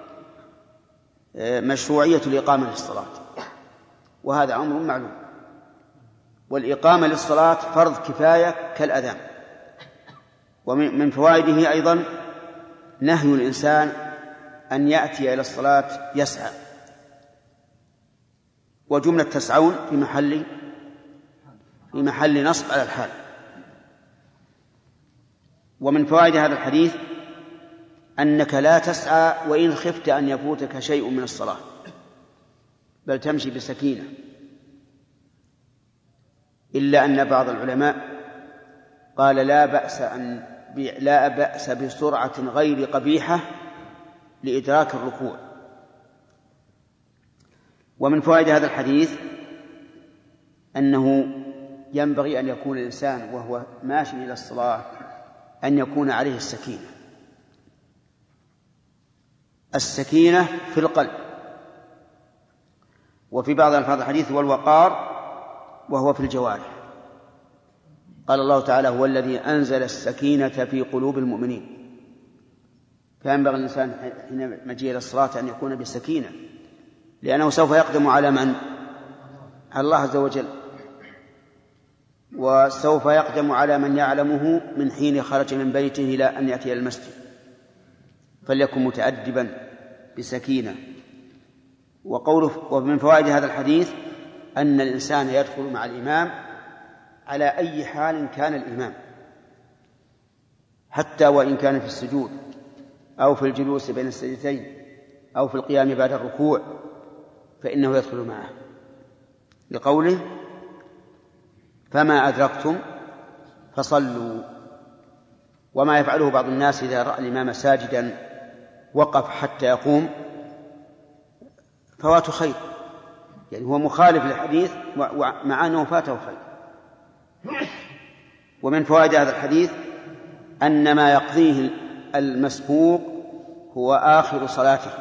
مشروعية الإقامة للصلاة، وهذا أمر معلوم، والإقامة للصلاة فرض كفاية كالأذان. ومن فوائده أيضا نهي الإنسان أن يأتي إلى الصلاة يسعى، وجملة تسعون في محل نصب على الحال. ومن فوائد هذا الحديث أنك لا تسعى وإن خفت أن يفوتك شيء من الصلاة، بل تمشي بسكينة، إلا أن بعض العلماء قال لا بأس بسرعة غير قبيحة لإدراك الركوع. ومن فوائد هذا الحديث أنه ينبغي أن يكون الإنسان وهو ماشي إلى الصلاة أن يكون عليه السكينة في القلب. وفي بعض ألفاظ الحديث والوقار وهو في الجوارح. قال الله تعالى هو الذي أنزل السكينة في قلوب المؤمنين، فينبغي الإنسان حين مجيء إلى الصلاة أن يكون بسكينة، لأنه سوف يقدم على من؟ على الله عز وجل، وسوف يقدم على من يعلمه من حين خرج من بيته إلى أن يأتي إلى المسجد، فليكن متأدبا بسكينة. ومن فوائد هذا الحديث أن الإنسان يدخل مع الإمام على أي حال كان الإمام، حتى وإن كان في السجود أو في الجلوس بين السجدتين أو في القيام بعد الركوع فإنه يدخل معه، لقوله فما أدركتم فصلوا. وما يفعله بعض الناس إذا رأى الإمام ساجدا وقف حتى يقوم فوات خير، يعني هو مخالف للحديث مع أنه فاته خير. ومن فوائد هذا الحديث أن ما يقضيه المسبوق هو آخر صلاته،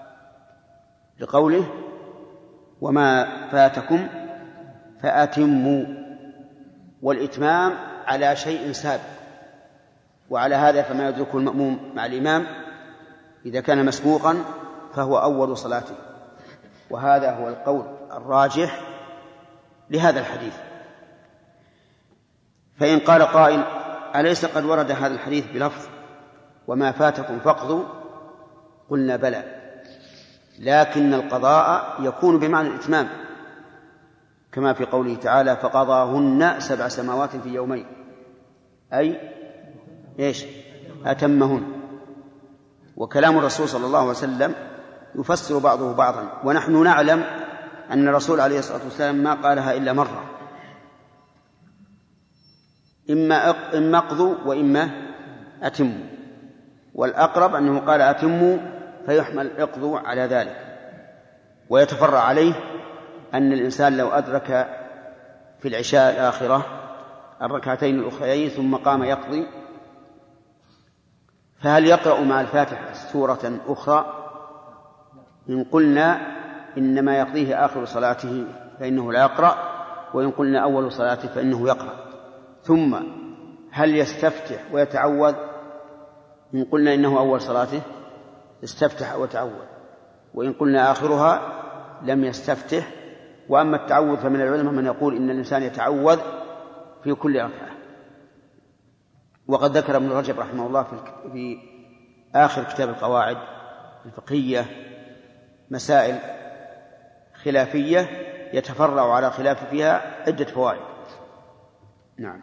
لقوله وما فاتكم فأتموا، والإتمام على شيء سابق. وعلى هذا فما يدركه المأموم مع الإمام إذا كان مسبوقا فهو أول صلاته، وهذا هو القول الراجح لهذا الحديث. فإن قال قائل: أليس قد ورد هذا الحديث بلفظ وما فاتكم فاقضوا؟ قلنا بلى، لكن القضاء يكون بمعنى الإتمام، كما في قوله تعالى: فقضاهن 7 سماوات في يومين، أي إيش؟ أتمهن. وكلام الرسول صلى الله عليه وسلم يفسر بعضه بعضا، ونحن نعلم أن الرسول عليه الصلاة والسلام ما قالها إلا مرة، إما اقضوا وإما أتموا، والأقرب أنه قال أتموا فيحمل اقضوا على ذلك. ويتفرع عليه أن الإنسان لو أدرك في العشاء الآخرة الركعتين الأخريين ثم قام يقضي، فهل يقرأ مع الفاتحة سورة أخرى؟ إن قلنا إنما يقضيه آخر صلاته فإنه لا يقرأ، وإن قلنا أول صلاته فإنه يقرأ. ثم هل يستفتح ويتعوذ؟ إن قلنا إنه أول صلاته استفتح وتعوذ، وإن قلنا آخرها لم يستفتح. وأما التعوذ فمن العلماء من يقول إن الإنسان يتعوذ في كل ركعة. وقد ذكر ابن رجب رحمه الله في آخر كتاب القواعد الفقهية مسائل خلافية يتفرع على خلاف فيها عدة فوائد. نعم.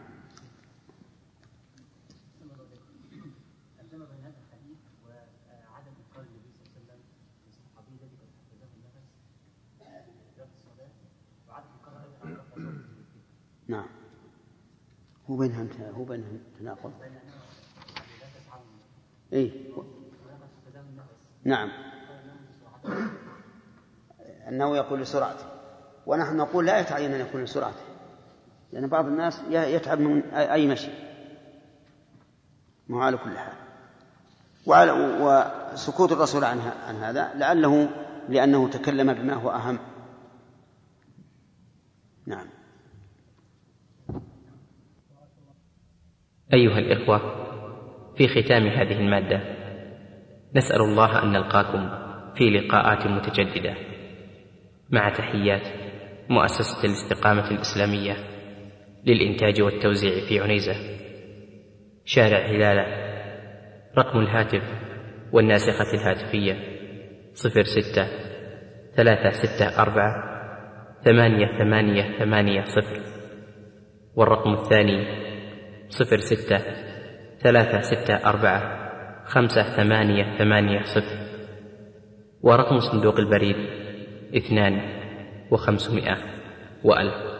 نعم. هو بينها تناقض. إيه؟ نعم. أنه يقول لسرعته، ونحن نقول لا يتعين أن يكون لسرعته، لأن بعض الناس يتعب من أي مشي، ما على كل حال. وسكوت الرسول عن هذا لأنه تكلم بما هو أهم. نعم. أيها الإخوة، في ختام هذه المادة نسأل الله أن نلقاكم في لقاءات متجددة، مع تحيات مؤسسة الاستقامة الإسلامية للإنتاج والتوزيع في عنيزة، شارع هلالة. رقم الهاتف والناسخة الهاتفية 06-364-8880، والرقم الثاني 06-364-5880، ورقم صندوق البريد 2500 و1000.